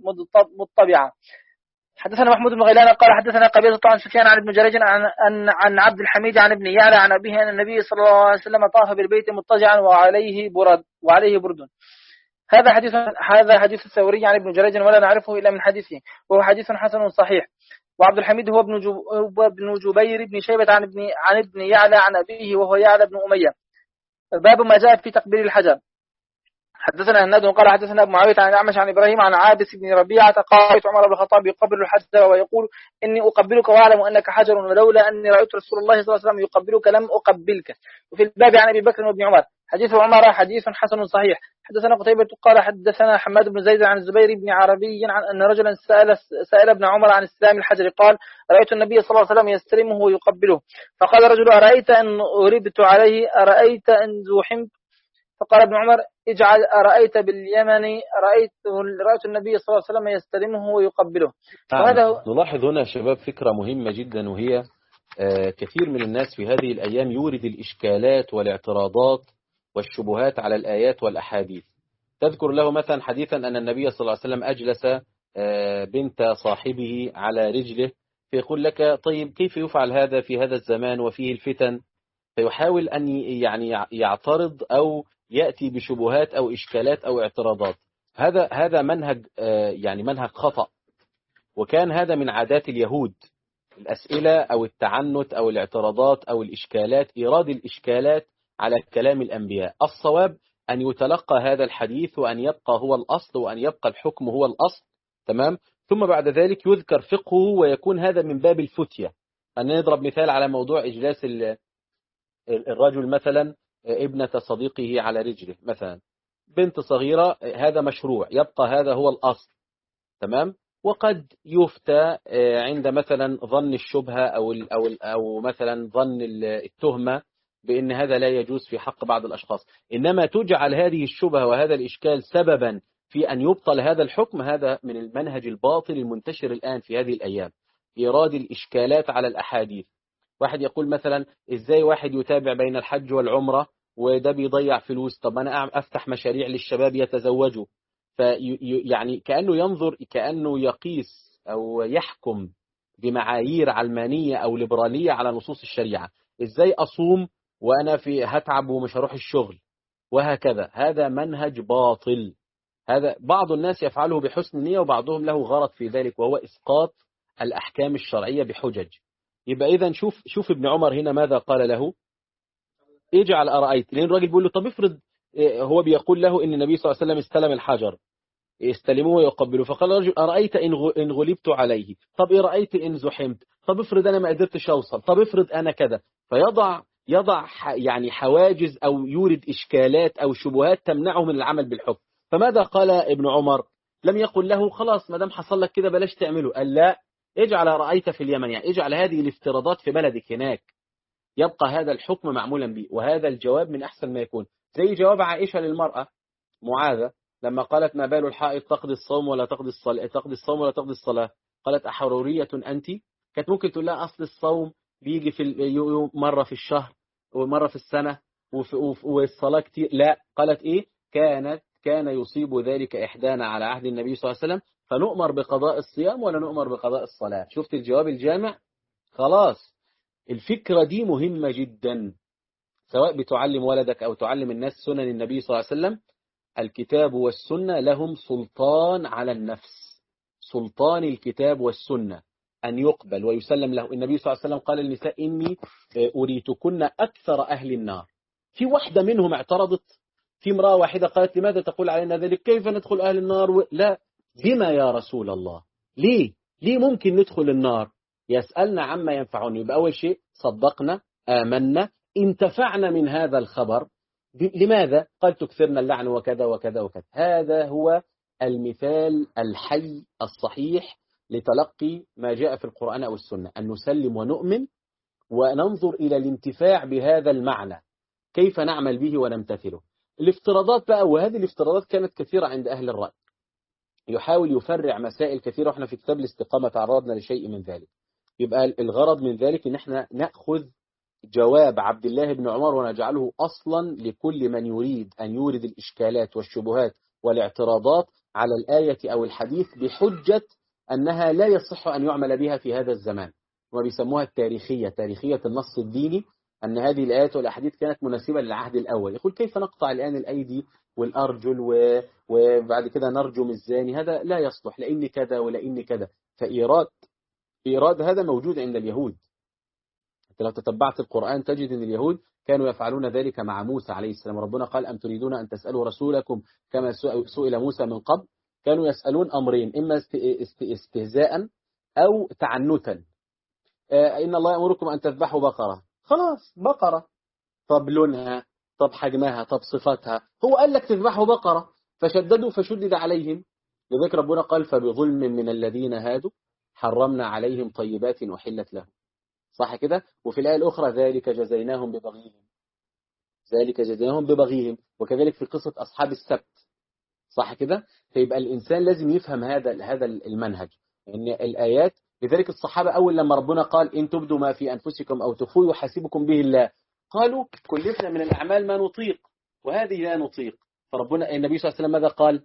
مطبعا. حدثنا محمود بن غيلان قال حدثنا قبيصة عن سفيان عن ابن جريج عن عن عبد الحميد عن ابن يعلى عن أبيه أن النبي صلى الله عليه وسلم طاف بالبيت مضطجعا وعليه برد وعليه برد. هذا حديث هذا حديث الثوري عن ابن جريج ولا نعرفه إلا من حديثه، وهو حديث حسن صحيح. وعبد الحميد هو ابن ابن جبير بن شيبة عن ابن عن ابن يعلى عن أبيه وهو يعلى بن أمية. باب ما جاء في تقبيل الحجر. حدثنا هناد قال حدثنا ابو معاوية عن الأعمش عن إبراهيم عن عابس بن ربيعة قال عمر بن الخطاب يقبل الحجر ويقول إني أقبلك وأعلم أنك حجر، ولولا أني رأيت رسول الله صلى الله عليه وسلم يقبلك لم أقبلك. وفي الباب عن أبي بكر وابن عمر. حديث عمر حديث حسن صحيح. حدثنا قتيبة قال حدثنا حماد بن زيد عن الزبير بن عربي عن أن رجلا سأل سأل ابن عمر عن استلام الحجر قال رأيت النبي صلى الله عليه وسلم يستلمه ويقبله، فقال رجل أرأيت أن أربت عليه أرأيت أن زوحمت، فقال ابن عمر اجعل أرأيت باليمن رأيت رأيت النبي صلى الله عليه وسلم يستلمه ويقبله. وهذا نلاحظ هنا شباب فكرة مهمة جدا، وهي آه كثير من الناس في هذه الأيام يورد الإشكالات والاعتراضات والشبهات على الآيات والأحاديث. تذكر له مثلا حديثا أن النبي صلى الله عليه وسلم أجلس آه بنت صاحبه على رجله، فيقول لك طيب كيف يفعل هذا في هذا الزمان وفيه الفتن؟ فيحاول أن يعني يعترض أو يأتي بشبهات أو إشكالات أو اعتراضات. هذا هذا منهج يعني منهج خطأ، وكان هذا من عادات اليهود، الأسئلة أو التعنت أو الاعتراضات أو الإشكالات، إيراد الإشكالات على كلام الأنبياء. الصواب أن يتلقى هذا الحديث وأن يبقى هو الأصل وأن يبقى الحكم هو الأصل، تمام؟ ثم بعد ذلك يذكر فقهه ويكون هذا من باب الفتية. أن نضرب مثال على موضوع إجلاس الرجل مثلا ابنة صديقه على رجله مثلا، بنت صغيرة، هذا مشروع، يبقى هذا هو الأصل، تمام؟ وقد يفتى عند مثلا ظن الشبهة أو أو أو مثلا ظن التهمة بأن هذا لا يجوز في حق بعض الأشخاص، إنما تجعل هذه الشبهة وهذا الإشكال سببا في أن يبطل هذا الحكم. هذا من المنهج الباطل المنتشر الآن في هذه الأيام، إيراد الإشكالات على الأحاديث. واحد يقول مثلا إزاي واحد يتابع بين الحج والعمرة وده بيضيع فلوس؟ طب أنا أفتح مشاريع للشباب يتزوجوا. فيعني كأنه ينظر، كأنه يقيس أو يحكم بمعايير علمانية أو ليبرالية على نصوص الشريعة. إزاي أصوم وأنا في هتعب ومش هروح الشغل وهكذا؟ هذا منهج باطل. هذا بعض الناس يفعله بحسن نية وبعضهم له غرض في ذلك، وهو إسقاط الأحكام الشرعية بحجج. يبقى إذن شوف شوف ابن عمر هنا ماذا قال له؟ اجعل أرأيت، لأن الراجل بيقول له طب افرض، هو بيقول له إن النبي صلى الله عليه وسلم استلم الحجر، يستلموه ويقبله، فقال الرجل أرأيت إن غلبت عليه، طب إيه رأيت إن زحمت، طب افرض أنا ما قدرتش أوصل، طب افرض أنا كذا. فيضع يضع يعني حواجز أو يورد إشكالات أو شبهات تمنعه من العمل بالحكم. فماذا قال ابن عمر؟ لم يقل له خلاص ما دام حصل لك كده بلاش تعمله، قال لا، اجعل رأيت في اليمن، يعني اجعل هذه الافتراضات في بلدك هناك، يبقى هذا الحكم معمولا به. وهذا الجواب من أحسن ما يكون، زي جواب عائشة للمرأة معاذة لما قالت ما بال الحائض تقضي الصوم ولا تقضي الصلاة، تقضي الصوم ولا تقضي الصلاة؟ قالت أحرورية أنت؟ كانت ممكن تقول لها أصل الصوم بيجي في اليوم مرة في الشهر ومرة في السنة والصلاة كتير. لا، قالت إيه؟ كانت كان يصيب ذلك إحدانا على عهد النبي صلى الله عليه وسلم، فنؤمر بقضاء الصيام ولا نؤمر بقضاء الصلاة. شفت الجواب الجامع؟ خلاص، الفكرة دي مهمة جدا. سواء بتعلم ولدك أو تعلم الناس سنن النبي صلى الله عليه وسلم، الكتاب والسنة لهم سلطان على النفس. سلطان الكتاب والسنة أن يقبل ويسلم له. النبي صلى الله عليه وسلم قال للنساء: إني أريتكن أكثر أهل النار. في واحدة منهم اعترضت، في امرأة واحدة قالت: لماذا تقول علينا ذلك؟ كيف ندخل أهل النار؟ و... لا، بما يا رسول الله؟ ليه؟ ليه ممكن ندخل النار؟ يسألنا عما ينفعنا. يبقى أول شيء صدقنا، آمنا، انتفعنا من هذا الخبر. لماذا؟ قال: تكثرنا اللعن وكذا وكذا وكذا. هذا هو المثال الحي الصحيح لتلقي ما جاء في القرآن أو السنة، أن نسلم ونؤمن وننظر إلى الانتفاع بهذا المعنى، كيف نعمل به ونمتثله. الافتراضات بقى، وهذه الافتراضات كانت كثيرة عند أهل الرأي، يحاول يفرع مسائل كثيرة، وإحنا في كتاب الاستقامة تعرضنا لشيء من ذلك. يبقى الغرض من ذلك إن احنا نأخذ جواب عبد الله بن عمر ونجعله أصلا لكل من يريد أن يورد الإشكالات والشبهات والاعتراضات على الآية أو الحديث بحجة أنها لا يصح أن يعمل بها في هذا الزمان. وما بيسموها التاريخية، تاريخية النص الديني، أن هذه الآيات والأحاديث كانت مناسبة للعهد الأول. يقول: كيف نقطع الآن الأيدي والأرجل و... وبعد كده نرجم الزاني؟ هذا لا يصلح، لأن كذا ولأن كذا. فإيراد إيراد هذا موجود عند اليهود. أنت لو تتبعت القرآن تجد أن اليهود كانوا يفعلون ذلك مع موسى عليه السلام. ربنا قال: أم تريدون أن تسألوا رسولكم كما سئل موسى من قبل. كانوا يسألون أمرين: إما استهزاء أو تعنتا. إن الله يأمركم أن تذبحوا بقرة. خلاص، بقرة. طب لونها، طب حجمها، طب صفتها. هو قال لك تذبحوا بقرة، فشددوا فشدد عليهم. لذلك ربنا قال: فبظلم من الذين هادوا حرمنا عليهم طيبات أحلت لهم. صح كده؟ وفي الآية الأخرى: ذلك جزيناهم ببغيهم. ذلك جزيناهم ببغيهم. وكذلك في قصة أصحاب السبت. صح كده؟ فيبقى الإنسان لازم يفهم هذا هذا المنهج، إن الآيات. لذلك الصحابة أول لما ربنا قال: إن تبدوا ما في أنفسكم أو تخفوه يحاسبكم به الله، قالوا: كلفنا من الأعمال ما نطيق، وهذه لا نطيق. فربنا النبي صلى الله عليه وسلم ماذا قال؟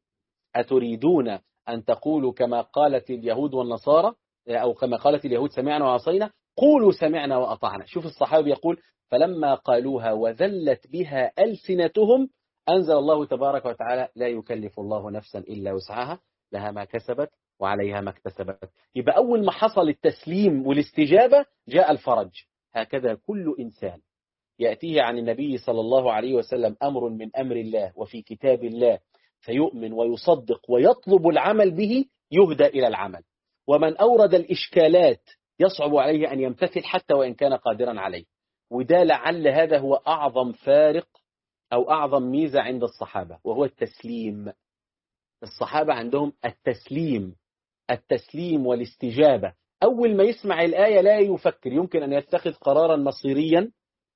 أتريدون أن تقولوا كما قالت اليهود والنصارى، أو كما قالت اليهود سمعنا وعصينا؟ قولوا سمعنا وأطعنا. شوف الصحابي يقول: فلما قالوها وذلت بها ألسنتهم أنزل الله تبارك وتعالى: لا يكلف الله نفسا إلا وسعها، لها ما كسبت وعليها ما اكتسبت. يبقى أول ما حصل التسليم والاستجابة جاء الفرج. هكذا كل إنسان يأتيه عن النبي صلى الله عليه وسلم أمر من أمر الله وفي كتاب الله، فيؤمن ويصدق ويطلب العمل به، يهدى إلى العمل. ومن أورد الإشكالات يصعب عليه أن يمتثل حتى وإن كان قادرا عليه. وده لعل هذا هو أعظم فارق أو أعظم ميزة عند الصحابة، وهو التسليم. الصحابة عندهم التسليم التسليم والاستجابة. أول ما يسمع الآية لا يفكر، يمكن أن يتخذ قرارا مصيريا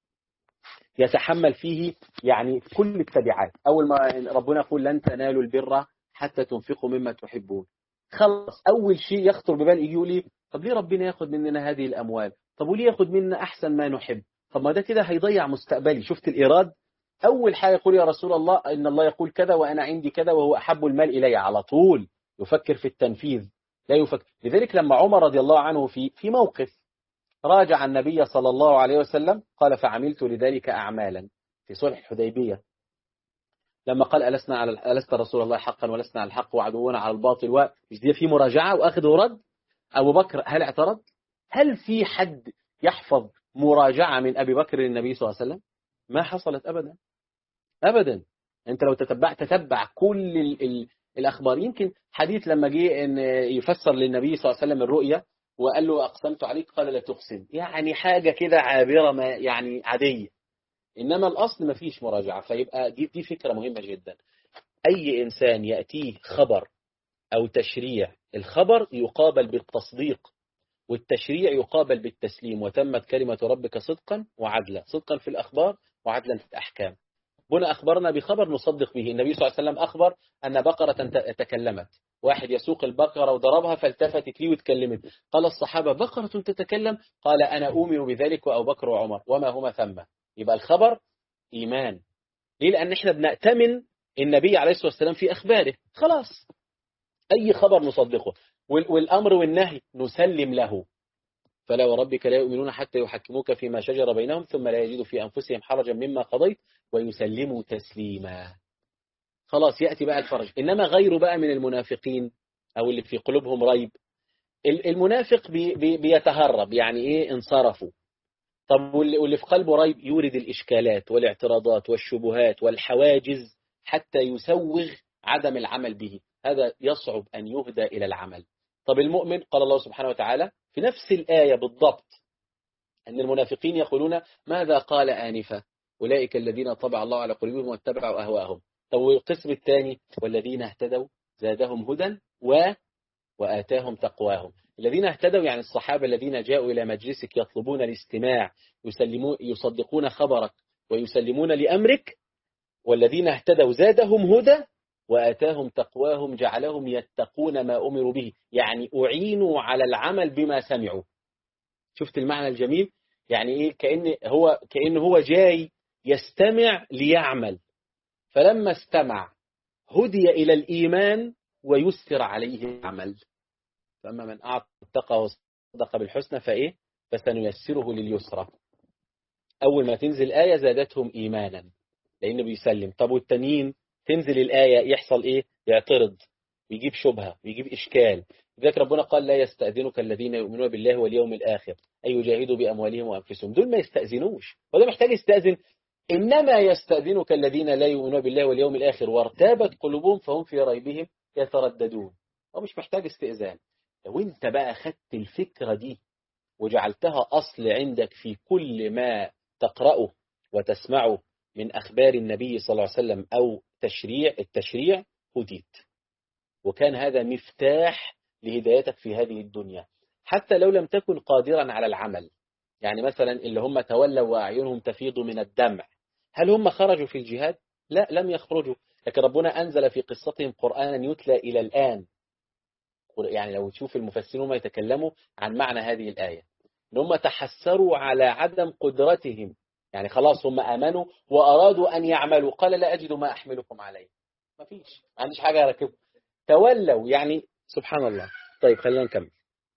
يتحمل فيه يعني كل التبعات. أول ما ربنا يقول: لن تنالوا البر حتى تنفقوا مما تحبون، خلص أول شيء يخطر ببال يجي يقول: طب ليه ربنا ياخد مننا هذه الأموال؟ طب وليه ياخد مننا أحسن ما نحب؟ طب ما ده كده هيضيع مستقبلي. شفت الإيراد؟ أول حاجة يقول: يا رسول الله، إن الله يقول كذا وأنا عندي كذا وهو أحب المال إلي. على طول يفكر في التنفيذ، لا يفكر. لذلك لما عمر رضي الله عنه في في موقف راجع النبي صلى الله عليه وسلم، قال: فعملت لذلك أعمالا في صلح الحديبية. لما قال: ألسنا على ألست رسول الله حقا ولسنا على الحق وعدونا على الباطل، ومش دي في مراجعة وأخذ ورد؟ أبو بكر هل اعترض؟ هل في حد يحفظ مراجعة من أبي بكر للنبي صلى الله عليه وسلم؟ ما حصلت أبدا أبدا. أنت لو تتبع تتبع كل ال ال الأخبار. يمكن حديث لما جه إن يفسر للنبي صلى الله عليه وسلم الرؤيا وقال له: أقسمت عليك، قال: لا تقسم. يعني حاجة كده عابرة، ما يعني عادية. إنما الأصل ما فيش مراجعة. فيبقى دي, دي فكرة مهمة جدا. أي إنسان يأتيه خبر أو تشريع، الخبر يقابل بالتصديق والتشريع يقابل بالتسليم. وتمت كلمة ربك صدقا وعدلا، صدقا في الأخبار وعدلا في الأحكام. هنا أخبرنا بخبر نصدق به. النبي صلى الله عليه وسلم أخبر أن بقرة تكلمت، واحد يسوق البقرة وضربها فالتفتت لي وتكلمت. قال الصحابة: بقرة تتكلم؟ قال: أنا أؤمن بذلك وأبو بكر وعمر وما هما ثم. يبقى الخبر إيمان. ليه؟ لأن احنا بنأتمن النبي عليه الصلاة والسلام في أخباره. خلاص، أي خبر نصدقه، والأمر والنهي نسلم له. فلا وربك لا يؤمنون حتى يحكموك فيما شجر بينهم ثم لا يجدوا في أنفسهم حرجا مما قضيت ويسلموا تسليما. خلاص يأتي بقى الفرج. إنما غيره بقى من المنافقين أو اللي في قلوبهم ريب، المنافق بي بي بيتهرب، يعني إيه؟ انصرفوا. طب واللي في قلبه ريب يورد الإشكالات والاعتراضات والشبهات والحواجز حتى يسوغ عدم العمل به، هذا يصعب أن يهدى إلى العمل. طب المؤمن، قال الله سبحانه وتعالى في نفس الآية بالضبط أن المنافقين يقولون ماذا قال آنفا أولئك الذين طبع الله على قلوبهم واتبعوا أهواءهم. طب والقسم الثاني والذين اهتدوا زادهم هدى و وآتاهم تقواهم. الذين اهتدوا يعني الصحابة الذين جاءوا إلى مجلسك يطلبون الاستماع، يسلمون يصدقون خبرك ويسلمون لأمرك. والذين اهتدوا زادهم هدى وآتاهم تقواهم جعلهم يتقون ما أمروا به، يعني أعينوا على العمل بما سمعوا. شفت المعنى الجميل؟ يعني إيه؟ كأن هو كأن هو جاي يستمع ليعمل، فلما استمع هدي إلى الإيمان ويسر عليه العمل. فأما من أعطى اتقى وصدق بالحسنى فإيه؟ فسنيسره لليسرى. أول ما تنزل آية زادتهم إيمانا لأنه بيسلم. طب والتانيين تنزل الآية يحصل إيه؟ يعترض ويجيب شبهة ويجيب إشكال. لذلك ربنا قال لا يستأذنك الذين يؤمنون بالله واليوم الآخر أن يجاهدوا بأموالهم وأنفسهم. دول ما يستأذنوش، وده محتاج يستأذن. إنما يستأذنك الذين لا يؤمنون بالله واليوم الآخر وارتابت قلوبهم فهم في ريبهم يترددون. هو مش محتاج استئذان. لو انت بقى خدت الفكرة دي وجعلتها أصل عندك في كل ما تقرأه وتسمعه من أخبار النبي صلى الله عليه وسلم أو تشريع التشريع هديت. وكان هذا مفتاح لهدايتك في هذه الدنيا حتى لو لم تكن قادرا على العمل. يعني مثلا اللي هم تولوا وأعينهم تفيض من الدمع، هل هم خرجوا في الجهاد؟ لا، لم يخرجوا، لكن ربنا أنزل في قصتهم قرآنا يتلى إلى الآن. يعني لو تشوف المفسرين ما يتكلموا عن معنى هذه الآية إن هم تحسروا على عدم قدرتهم، يعني خلاص هم آمنوا وأرادوا أن يعملوا، قال لا أجد ما أحملكم عليه، ما فيش، ما عنديش حاجة أركبه. تولوا يعني سبحان الله. طيب خلينا نكمل.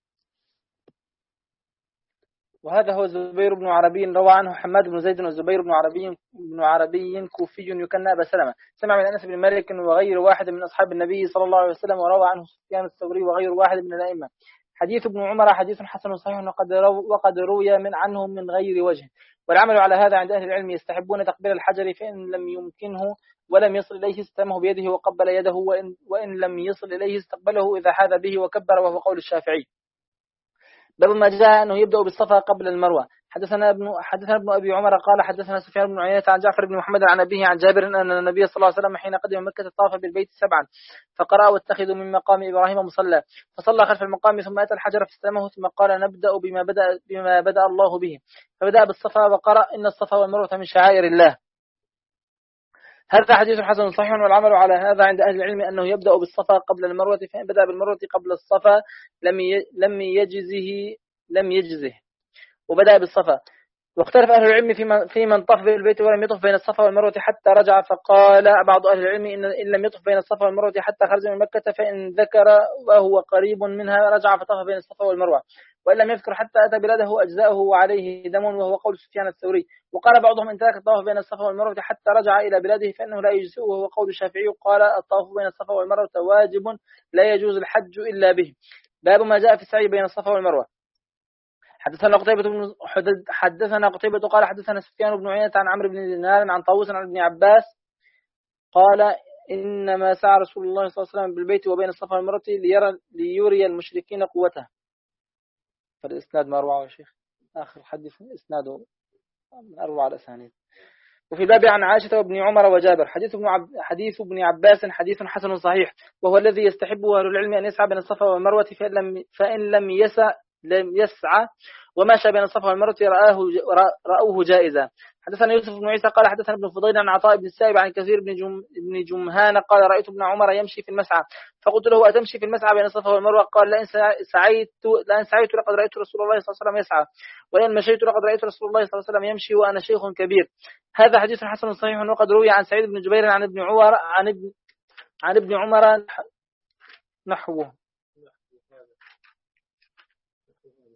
وهذا هو الزبير بن عربي روى عنه حماد بن زيد والزبير بن عربي بن عربي كوفي يكنى أبا سلمة، سمع من أنس بن مالك وغير واحد من أصحاب النبي صلى الله عليه وسلم، وروى عنه سفيان الثوري وغير واحد من الأئمة. حديث ابن عمر حديث حسن صحيح وقد رو وقد روي من عنه من غير وجه. والعمل على هذا عند أهل العلم يستحبون تقبيل الحجر فإن لم يمكنه ولم يصل إليه استلمه بيده وقبل يده، وإن, وإن لم يصل إليه استقبله إذا حاذ به وكبر، وهو قول الشافعي. باب ما جاء أنه يبدأ بالصفا قبل المروة. حدثنا ابن حدثنا ابن أبي عمر قال حدثنا سفيان بن عيينة عن جعفر بن محمد عن أبيه عن جابر أن النبي صلى الله عليه وسلم حين قدم مكة طاف بالبيت سبعا فقرأ واتخذوا من مقام إبراهيم مصلى، فصلى خلف المقام ثم أتى الحجر فاستلمه ثم قال نبدأ بما بدأ بما بدأ الله به، فبدأ بالصفا وقرأ إن الصفا والمروة من شعائر الله. هذا حديث حسن صحيح، والعمل على هذا عند أهل العلم أنه يبدأ بالصفا قبل المروة، فإن بدأ بالمروة قبل الصفا لم لم يجزه لم يجزه وبدأ بالصفا. واختلف أهل العلم في في من طاف بالبيت ولم يطف بين الصفا والمروة حتى رجع، فقال بعض أهل العلم إن إن لم يطف بين الصفا والمروة حتى خرج من مكة فإن ذكر وهو قريب منها رجع فطاف بين الصفا والمروة، وإن لم يذكر حتى أتى بلاده أجزاءه وعليه دم، وهو قول سفيان الثوري. وقال بعضهم إن ترك الطواف بين الصفا والمروة حتى رجع إلى بلاده فإنه لا يجزئه، وهو قول الشافعي. قال الطواف بين الصفا والمروة واجب لا يجوز الحج إلا به. باب ما جاء في السعي بين الصفا والمروة. حدثنا قتيبة بن حدثنا قتيبة قال حدثنا سفيان بن عيينة عن عمرو بن دينار عن طاووس عن ابن عباس قال إنما سعى رسول الله صلى الله عليه وسلم بالبيت وبين الصفا والمروة ليرى ليري المشركين قوته. فالإسناد ما أروع يا شيخ، آخر الحديث إسناده من أروع الأسانيد. وفي الباب عن عائشة وابن عمر وجابر حديث ابن عب... حديث ابن عباس حديث حسن صحيح، وهو الذي يستحبه أهل العلم أن يسعى بين الصفا والمروة، فإن لم فإن لم يسع لم يسعى وماشى بين الصفا والمروة رآه رأوه جائزا. حدثنا يوسف بن عيسى قال حدثنا ابن فضيل عن عطاء بن السائب عن كثير بن جم... بن جمهان قال رأيت ابن عمر يمشي في المسعى، فقلت له أتمشي في المسعى بين الصفا والمروة؟ قال لئن سعيت لئن سعيت لقد رأيت رسول الله صلى الله عليه وسلم يسعى، ولئن مشيت لقد رأيت رسول الله صلى الله عليه وسلم يمشي وأنا شيخ كبير. هذا حديث حسن صحيح، وقد روي عن سعيد بن جبير عن ابن عمر عن ابن عن ابن عمر نحوه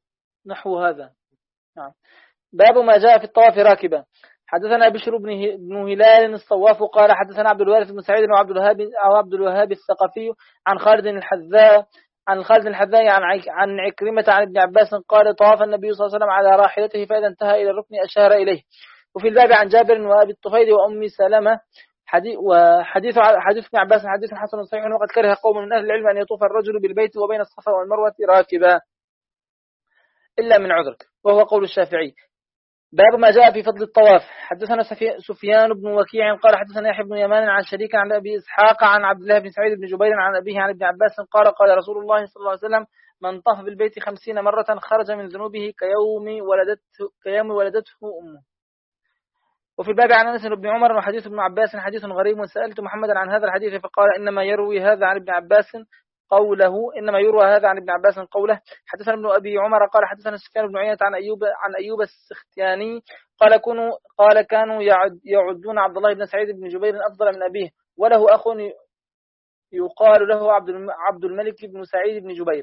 نحو هذا. نعم. باب ما جاء في الطواف راكبا. حدثنا بشر بن هلال الصواف قال حدثنا عبد الوارث بن سعيد وعبد الوهاب أو عبد الوهاب الثقفي عن خالد الحذاء عن خالد الحذاء عن عن عكرمة عن ابن عباس قال طاف النبي صلى الله عليه وسلم على راحلته فإذا انتهى إلى الركن أشار إليه. وفي الباب عن جابر وأبي الطفيل وأم سلمة حديث وحديث حديث ابن عباس حديث حسن صحيح وقد كره قوم من أهل العلم أن يطوف الرجل بالبيت وبين الصفا والمروة راكبا إلا من عذر وهو قول الشافعي. باب ما جاء في فضل الطواف. حدثنا سفيان بن وكيع قال حدثنا يحيى بن يمان عن شريك عن أبي إسحاق عن عبد الله بن سعيد بن جبير عن أبيه عن ابن عباس قال قال رسول الله صلى الله عليه وسلم من طاف بالبيت خمسين مرة خرج من ذنوبه كيوم ولدته, كيوم ولدته أمه. وفي الباب عن أنس بن عمر وحديث ابن عباس حديث غريب سألت محمدا عن هذا الحديث فقال إنما يروي هذا عن ابن عباس قوله إنما يروى هذا عن ابن عباس قوله. حدثنا ابن أبي عمر قال حدثنا سفيان بن عيينة عن أيوب عن أيوب السختياني قال كانوا قال كانوا يعدون عبد الله بن سعيد بن جبير أفضل من أبيه وله أخ يقال له عبد عبد الملك بن سعيد بن جبير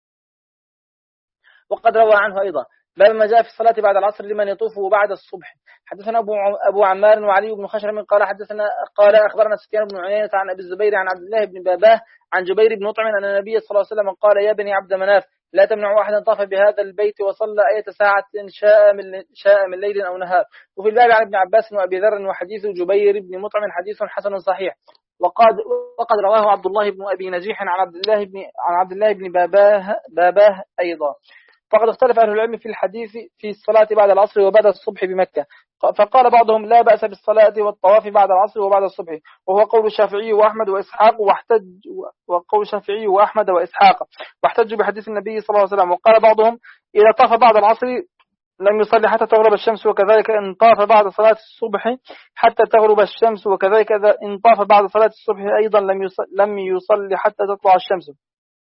وقد روى عنه أيضا. باب ما جاء في الصلاة بعد العصر لمن يطوف بعد الصبح. حدثنا أبو أبو عمار وعلي بن خشرم قال حدثنا قال أخبرنا سفيان بن عيينة عن أبي الزبير عن عبد الله بن باباه عن جبير بن مطعم أن النبي صلى الله عليه وسلم قال يا بني عبد مناف لا تمنعوا أحدا طاف بهذا البيت وصلى أية ساعة شاء من شاء من ليل أو نهار. وفي الباب عن ابن عباس وأبي ذر وحديث جبير بن مطعم حديث حسن صحيح وقد وقد رواه عبد الله بن أبي نجيح عن عبد الله بن عن عبد الله بن باباه باباه أيضا. فقد اختلف أهل العلم في الحديث في الصلاة بعد العصر وبعد الصبح بمكة فقال بعضهم لا بأس بالصلاة والطواف بعد العصر وبعد الصبح وهو قول الشافعي وأحمد وإسحاق واحتج وقول الشافعي وأحمد وإسحاق واحتجوا بحديث النبي صلى الله عليه وسلم. وقال بعضهم إذا طاف بعد العصر لم يصلي حتى تغرب الشمس وكذلك إن طاف بعد صلاة الصبح حتى تغرب الشمس وكذلك إن طاف بعد صلاة الصبح أيضا لم يصلي, لم يصلي حتى تطلع الشمس.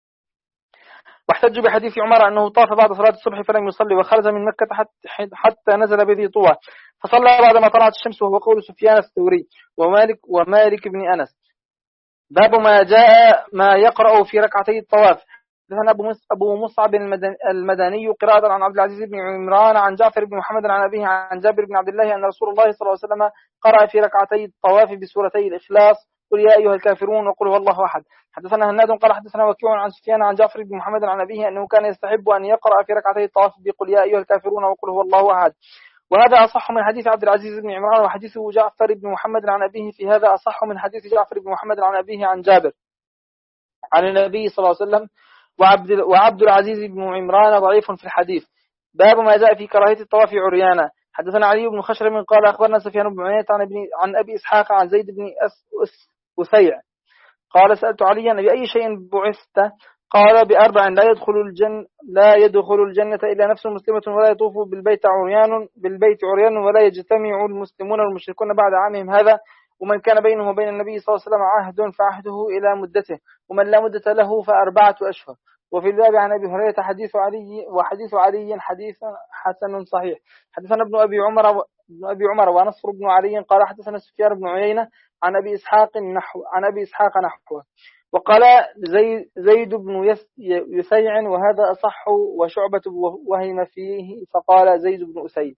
واحتجوا بحديث عمر أنه طاف بعد صلاة الصبح فلم يصلي وخرج من مكة حتى نزل بذي طوى فصلى بعد ما طلعت الشمس وهو قول سفيان الثوري ومالك ومالك بن أنس. باب ما جاء ما يقرأ في ركعتي الطواف. حدثنا أبو مصعب المدني قراءة عن عبد العزيز بن عمران عن جعفر بن محمد عن أبيه عن جابر بن عبد الله أن رسول الله صلى الله عليه وسلم قرأ في ركعتي الطواف بسورتي الإخلاص قل يا أيها الكافرون وقل هو الله أحد. حدثنا هناد قال حدثنا وكيع عن سفيان عن جعفر بن محمد عن أبيه أنه كان يستحب أن يقرأ في ركعتي الطواف بقل يا أيها الكافرون وقل هو الله أحد. وهذا أصح من حديث عبد العزيز بن عمران وحديث جعفر بن محمد عن أبيه في هذا أصح من حديث جعفر بن محمد عن أبيه عن جابر عن النبي صلى الله عليه وسلم. وعبد, وعبد العزيز بن عمران ضعيف في الحديث. باب ما جاء في كراهية الطواف عريانا. حدثنا علي بن خشرم قال أخبرنا سفيان بن عيينة عن, عن أبي إسحاق عن زيد بن أس أسيع قال سألت عليا بأي شيء بعثت قال بأربع لا يدخل الجنة لا يدخل الجنة إلا نفس مسلمة ولا يطوف بالبيت عريان بالبيت عريان ولا يجتمع المسلمون والمشركون بعد عامهم هذا ومن كان بينه وبين النبي صلى الله عليه وسلم عهد فعهده إلى مدته ومن لا مدة له فأربعة أشهر. وفي الباب عن أبي هريرة حديث علي وحديث علي حديث حسن صحيح. حدثنا ابن أبي عمر ابن أبي عمر ونصر بن علي قال حدثنا سفيان بن عيينة عن أبي إسحاق نحو عن أبي إسحاق نحوه وقال زيد, زيد بن يسيع وهذا أصح وشعبة وهم فيه فقال زيد بن أسيد.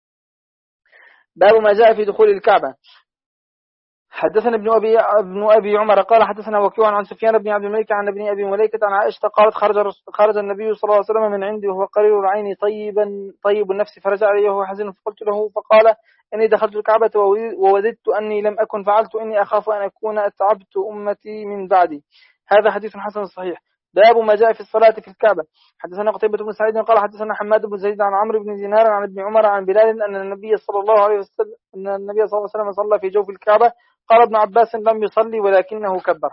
باب ما جاء في دخول الكعبة. حدثنا ابن أبي, ابن أبي عمر قال حدثنا وكيع عن سفيان بن عبد الملك عن ابن أبي مليكة عن عائشة قالت خرج, خرج النبي صلى الله عليه وسلم من عندي وهو قرير العين طيبا طيب النفس فرجع إليه وهو حزين فقلت له فقال إني دخلت الكعبة ووددت أني لم أكن فعلت إني أخاف أن أكون أتعبت أمتي من بعدي. هذا حديث حسن صحيح. باب ما جاء في الصلاة في الكعبة. حدثنا قتيبة بن سعيد قال حدثنا حماد بن زيد عن عمرو بن دينار عن ابن عمر عن بلال أن النبي صلى الله عليه وسلم أن النبي صلى الله عليه وسلم صلى في جوف الكعبة. قال ابن عباس لم يصلي ولكنه كبر.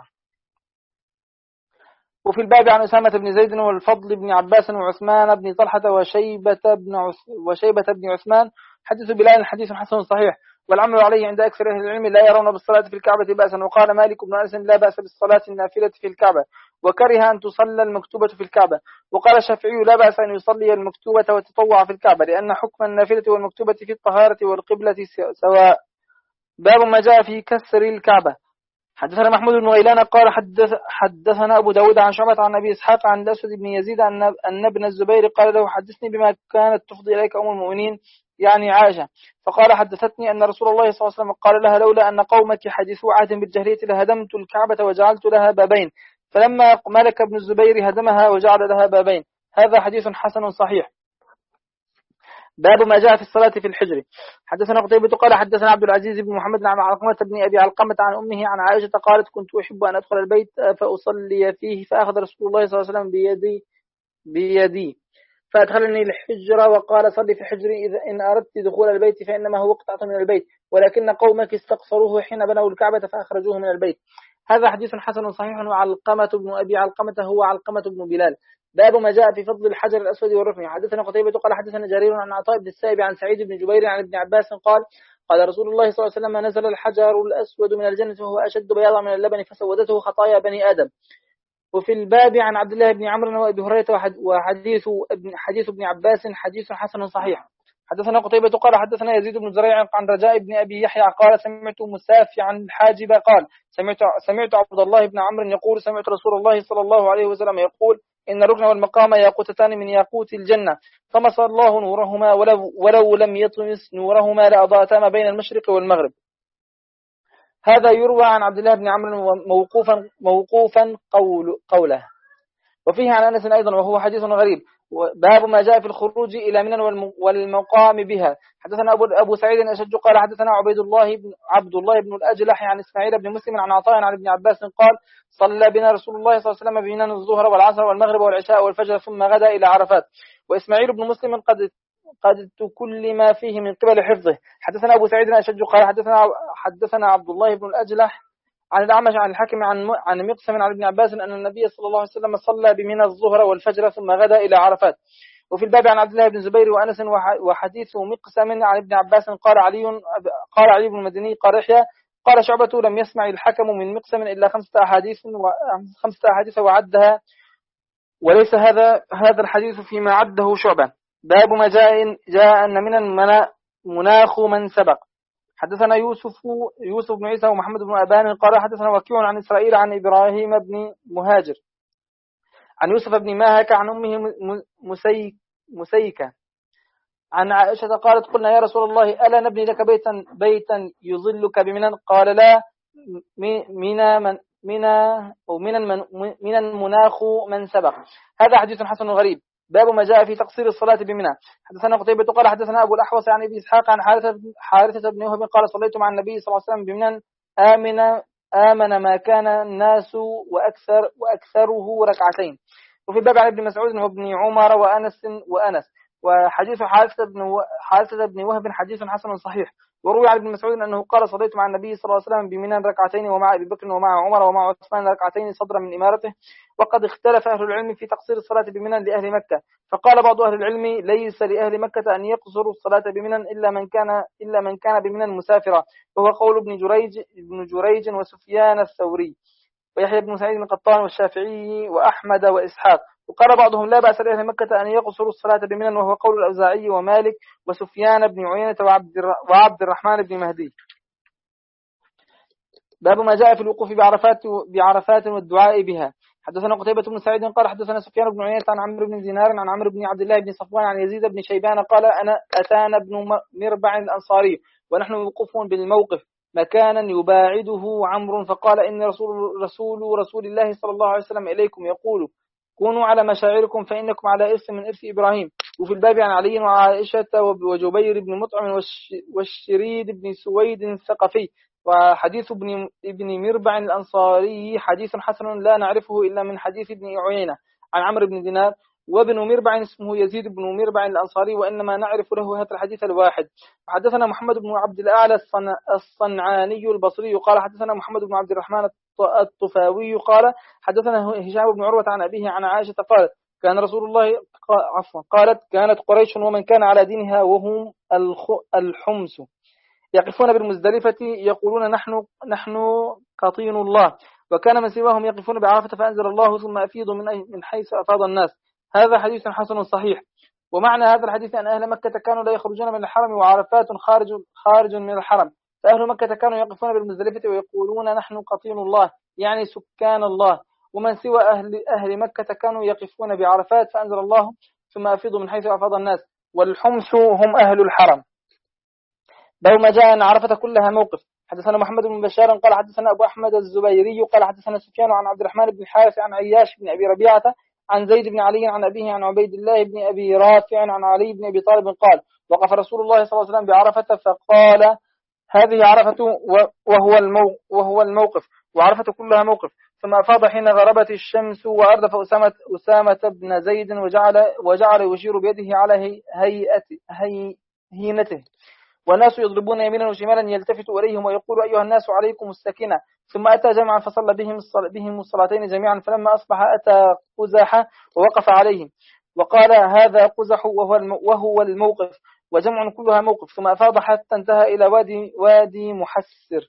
وفي الباب عن أسامة بن زيد والفضل بن عباس وعثمان بن طلحة وشيبة بن وشيبة بن عثمان حدث بلال حديث حسن صحيح والعمل عليه عند أكثر أهل العلم لا يرون بالصلاة في الكعبة بأسا. وقال مالك بن أنس لا بأس بالصلاة النافلة في الكعبة وكره أن تصلى المكتوبة في الكعبة. وقال الشافعي لا بأس أن يصلي المكتوبة والتطوع في الكعبة لأن حكم النافلة والمكتوبة في الطهارة والقبلة سواء. باب ما جاء في كسر الكعبة. حدثنا محمود بن غيلان قال حدث حدثنا أبو داود عن شعبة عن أبي إسحاق عن الأسود بن يزيد أن أن ابن الزبير قال له حدثني بما كانت تفضي إليك أم المؤمنين يعني عائشة، فقال حدثتني أن رسول الله صلى الله عليه وسلم قال لها لولا أن قومك حديثوا عهد بالجاهلية لهدمت الكعبة وجعلت لها بابين، فلما ملك ابن الزبير هدمها وجعل لها بابين. هذا حديث حسن صحيح. باب ما جاء في الصلاة في الحجر. حدثنا قتيبة قال حدثنا عبد العزيز بن محمد عن علقمة بن أبي علقمة عن أمه عن عائشة قالت كنت أحب أن أدخل البيت فأصلي فيه فأخذ رسول الله صلى الله عليه وسلم بيدي بيدي فأدخلني الحجر وقال صلي في الحجر إذا إن أردت دخول البيت فإنما هو قطعة من البيت ولكن قومك استقصروه حين بنوا الكعبة فأخرجوه من البيت. هذا حديث حسن صحيح. وعلقمة بن أبي علقمة هو علقمة بن بلال. باب ما جاء في فضل الحجر الأسود والركن. حدثنا قتيبة قال حدثنا جرير عن عطاء بن السائب عن سعيد بن جبير عن ابن عباس قال قال رسول الله صلى الله عليه وسلم نزل الحجر الأسود من الجنة وهو أشد بياضا من اللبن فسودته خطايا بني آدم. وفي الباب عن عبد الله بن عمرو وأبي هريرة وحديث ابن حديث ابن عباس حديث حسن صحيح. حدثنا قتيبة قال حدثنا يزيد بن زريع عن رجاء بن أبي يحيى قال سمعت مسافي عن الحاجب قال سمعت سمعت عبد الله بن عمرو يقول سمعت رسول الله صلى الله عليه وسلم يقول إن الركن والمقام ياقوتتان من ياقوت الجنة طمس الله نورهما ولو, ولو لم يطمس نورهما لأضاءتا ما بين المشرق والمغرب. هذا يروى عن عبد الله بن عمرو موقوفا موقوفا قول قوله. وفيه عن أنس أيضا وهو حديث غريب. باب ما جاء في الخروج إلى منى والمقام بها. حدثنا أبو, أبو سعيد الأشج قال حدثنا عبيد الله بن عبد الله بن الأجلح عن إسماعيل بن مسلم عن عطاء عن ابن عباس قال صلى بنا رسول الله صلى الله عليه وسلم بمنى الظهر والعصر والمغرب والعشاء والفجر ثم غدا إلى عرفات. وإسماعيل بن مسلم قد قد كل ما فيه من قبل حفظه. حدثنا أبو سعيد الأشج قال حدثنا حدثنا عبد الله بن الأجلح عن الأعمش عن الحكم عن عن مقسم عن ابن عباس أن النبي صلى الله عليه وسلم صلى بمنى الظهر والفجر ثم غدا إلى عرفات. وفي الباب عن عبد الله بن زبير وأنس وحديث مقسم عن ابن عباس قال علي قال علي بن المديني قال يحيى قال شعبة لم يسمع الحكم من مقسم إلا خمسة أحاديث خمسة أحاديث وعدها وليس هذا هذا الحديث فيما عده شعبة. باب ما جاء جاء أن من المناخ من سبق. حدثنا يوسف يوسف بن عيسى ومحمد بن أبان قال حدثنا وكيع عن إسرائيل عن إبراهيم بن مهاجر عن يوسف بن ماهك عن أمه مسيك مسيكة عن عائشة قالت قلنا يا رسول الله ألا نبني لك بيتا بيتا يظلك بمنى قال لا من من من أو من من المناخ من سبق. هذا حديث حسن غريب. باب ما جاء في تقصير الصلاة بمنى. حدثنا قتيبة قال حدثنا أبو الأحوص عن أبي إسحاق عن حارثة حارثة بن وهب قال صليت مع النبي صلى الله عليه وسلم بمنى آمن آمن ما كان الناس وأكثر وأكثره ركعتين. وفي الباب عن ابن مسعود وابن عمر وأنس وأنس. وحديث حارثة بن حارثة بن وهب حديث حسن صحيح. وروي عن ابن مسعود أنه قال صليت مع النبي صلى الله عليه وسلم بمنى ركعتين ومع أبي بكر ومع عمر ومع عثمان ركعتين صدرا من إمارته. وقد اختلف أهل العلم في تقصير الصلاة بمنى لأهل مكة. فقال بعض أهل العلم ليس لأهل مكة أن يقصروا الصلاة بمنى إلا من كان إلا من كان بمنى مسافرا وهو قول ابن جريج ابن جريج وسفيان الثوري ويحيى بن سعيد القطان والشافعي وأحمد وإسحاق. وقال بعضهم لا بأس لأهل مكة أن يقصروا الصلاة بمنى وهو قول الأوزاعي ومالك وسفيان بن عيينة وعبد الرحمن بن مهدي. باب ما جاء في الوقوف بعرفات بعرفات والدعاء بها. حدثنا قتيبة بن سعيد قال حدثنا سفيان بن عيينة عن عمرو بن دينار عن عمرو بن عبد الله بن صفوان عن يزيد بن شيبان قال أنا أتانا ابن مربع الأنصاري ونحن وقوفون بالموقف مكانا يباعده عمرو فقال إن رسول رسول رسول الله صلى الله عليه وسلم إليكم يقول كونوا على مشاعركم فإنكم على إرث من إرث إبراهيم. وفي الباب عن علي وعائشة وجبير بن مطعم والشريد بن سويد الثقفي. وحديث ابن ابن مربع الأنصاري حديث حسن لا نعرفه إلا من حديث ابن عيينة عن عمرو بن دينار. وابن مربع اسمه يزيد بن مربع الأنصاري وإنما نعرف له هذا الحديث الواحد. وحدثنا محمد بن عبد الأعلى الصنعاني البصري قال حدثنا محمد بن عبد الرحمن الطفاوي قال حدثنا هشام بن عروة عن أبيه عن عائشة قالت كان رسول الله عفوا قالت كانت قريش ومن كان على دينها وهم الحمس يقفون بالمزدلفة يقولون نحن نحن قطين الله وكان من سواهم يقفون بعرفة فأنزل الله ثم أفيضوا من من حيث أفاض الناس. هذا حديث حسن صحيح. ومعنى هذا الحديث أن أهل مكة كانوا لا يخرجون من الحرم وعرفات خارج خارج من الحرم فأهل مكة كانوا يقفون بالمزدلفة ويقولون نحن قطين الله، يعني سكان الله. ومن سوى أهل, أهل مكة كانوا يقفون بعرفات، فأنزل الله ثم أفيضوا من حيث أفاض الناس، والحمس هم أهل الحرم. باب ما جاء أن عرفة كلها موقف. حدثنا محمد بن بشار قال حدثنا أبو أحمد الزبيري قال حدثنا سفيان عن عبد الرحمن بن الحارث عن عياش بن أبي ربيعة عن زيد بن علي عن أبيه عن عبيد الله بن أبي رافع عن علي بن أبي طالب قال وقف رسول الله صلى الله عليه وسلم بعرفة فقال هذه عرفة وهو, المو وهو الموقف، وعرفة كلها موقف. ثم أفاض حين غربت الشمس وأردف أسامة, أسامة بن زيد وجعل, وجعل يشير بيده على هيئة هي هينته، والناس يضربون يمينا وشمالا يلتفت إليهم ويقول أيها الناس عليكم السكينة. ثم أتى جمعا فصلى بهم بهم الصلاتين جميعا، فلما أصبح أتى قزح ووقف عليهم وقال هذا قزح وهو, وهو الموقف، وجمع كلها موقف. ثم أفاض حتى انتهى إلى وادي, وادي محسر،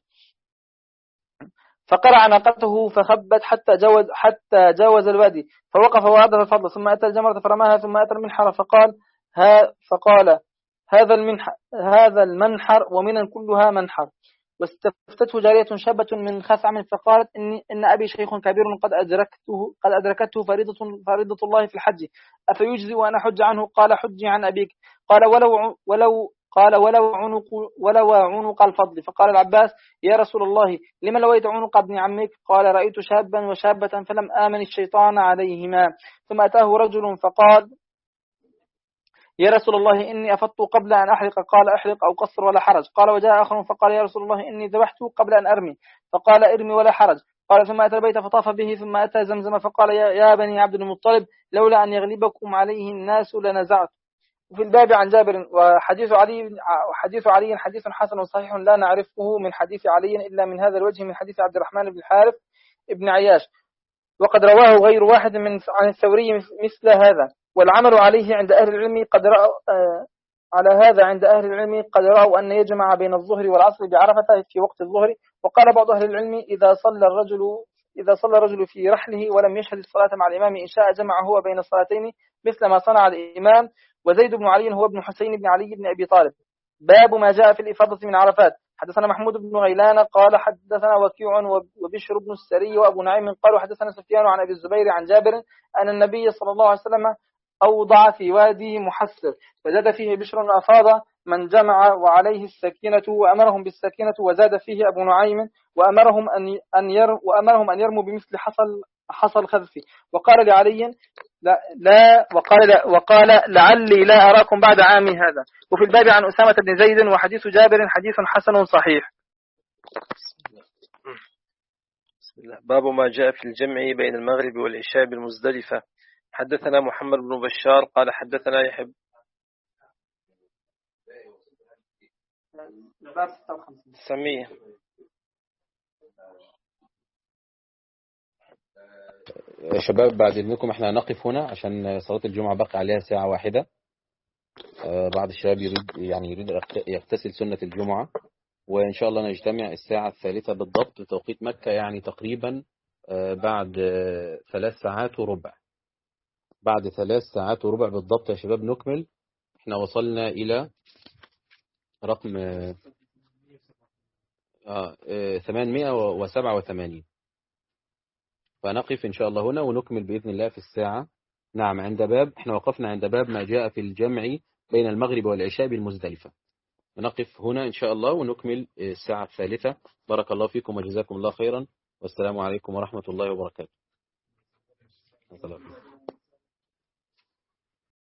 فقرع ناقته فخبت حتى جاوز, حتى جاوز الوادي فوقف وأردف الفضل. ثم أتى الجمرة فرماها، ثم أتى المنحر فقال ها فقال هذا المنحر, هذا المنحر ومن كلها منحر. واستفتته جارية شابة من خثعم فقالت إن, إن أبي شيخ كبير قد أدركته, قد أدركته فريضة, فريضة الله في الحج، أفيجزي وأنا حج عنه؟ قال حجي عن أبيك. قال ولو, ولو قال ولو عنق, ولو عنق الفضل. فقال العباس يا رسول الله لما لويت عنق ابن عمك؟ قال رأيت شابا وشابة فلم آمن الشيطان عليهما. ثم أتاه رجل فقال يا رسول الله إني أفضت قبل أن أحلق. قال أحلق أو قصر ولا حرج. قال وجاء آخر فقال يا رسول الله إني ذبحت قبل أن أرمي. فقال ارمي ولا حرج. قال ثم أتى البيت فطاف به، ثم أتى زمزم فقال يا بني عبد المطلب لولا أن يغلبكم عليه الناس لنزعت. وفي الباب عن جابر وحديث علي حديث علي حديث حسن صحيح لا نعرفه من حديث علي إلا من هذا الوجه من حديث عبد الرحمن بن الحارث ابن عياش، وقد رواه غير واحد من عن الثوري مثل هذا. والعمل عليه عند أهل العلم قد رأوا على هذا عند أهل العلم قد رأوا أن يجمع بين الظهر والعصر بعرفة في وقت الظهر. وقال بعض أهل العلم إذا صلى الرجل إذا صلى الرجل في رحله ولم يشهد الصلاة مع الإمام إن شاء جمع هو بين الصلاتين مثل ما صنع الإمام. وزيد بن علي هو ابن حسين بن علي بن أبي طالب. باب ما جاء في الإفاضة من عرفات. حدثنا محمود بن غيلان قال حدثنا وكيع وبشر بن السري وأبو نعيم قالوا حدثنا سفيان عن أبي الزبير عن جابر أن النبي صلى الله عليه وسلم أوضع في وادي محسر وزاد فيه بشر أفاض من جمع وعليه السكينة وأمرهم بالسكينة. وزاد فيه أبو نعيم وأمرهم أن أن ير وأمرهم أن يرموا بمثل حصل حصل خذفي. وقال لعلي لا, لا وقال لا وقال لعلي لا أراكم بعد عامي هذا. وفي الباب عن أسامة بن زيد وحديث جابر حديث حسن صحيح. بسم الله. باب ما جاء في الجمع بين المغرب والعشاء بالمزدلفة. حدثنا محمد بن بشار قال حدثنا يحب سمية يا شباب بعد إذنكم احنا نقف هنا عشان صلاة الجمعة بقى عليها ساعة واحدة. بعض الشباب يريد يعني يريد يغتسل سنة الجمعة، وإن شاء الله نجتمع الساعة الثالثة بالضبط بتوقيت مكة، يعني تقريبا بعد ثلاث ساعات وربع. بعد ثلاث ساعات وربع بالضبط يا شباب نكمل. احنا وصلنا إلى رقم آه ثمانمائة وسبعة وثمانين، فنقف إن شاء الله هنا ونكمل بإذن الله في الساعة. نعم عند باب احنا وقفنا عند باب ما جاء في الجمع بين المغرب والعشاء بالمزدلفة. نقف هنا إن شاء الله ونكمل الساعة الثالثة. بارك الله فيكم وجزاكم الله خيرا، والسلام عليكم ورحمة الله وبركاته.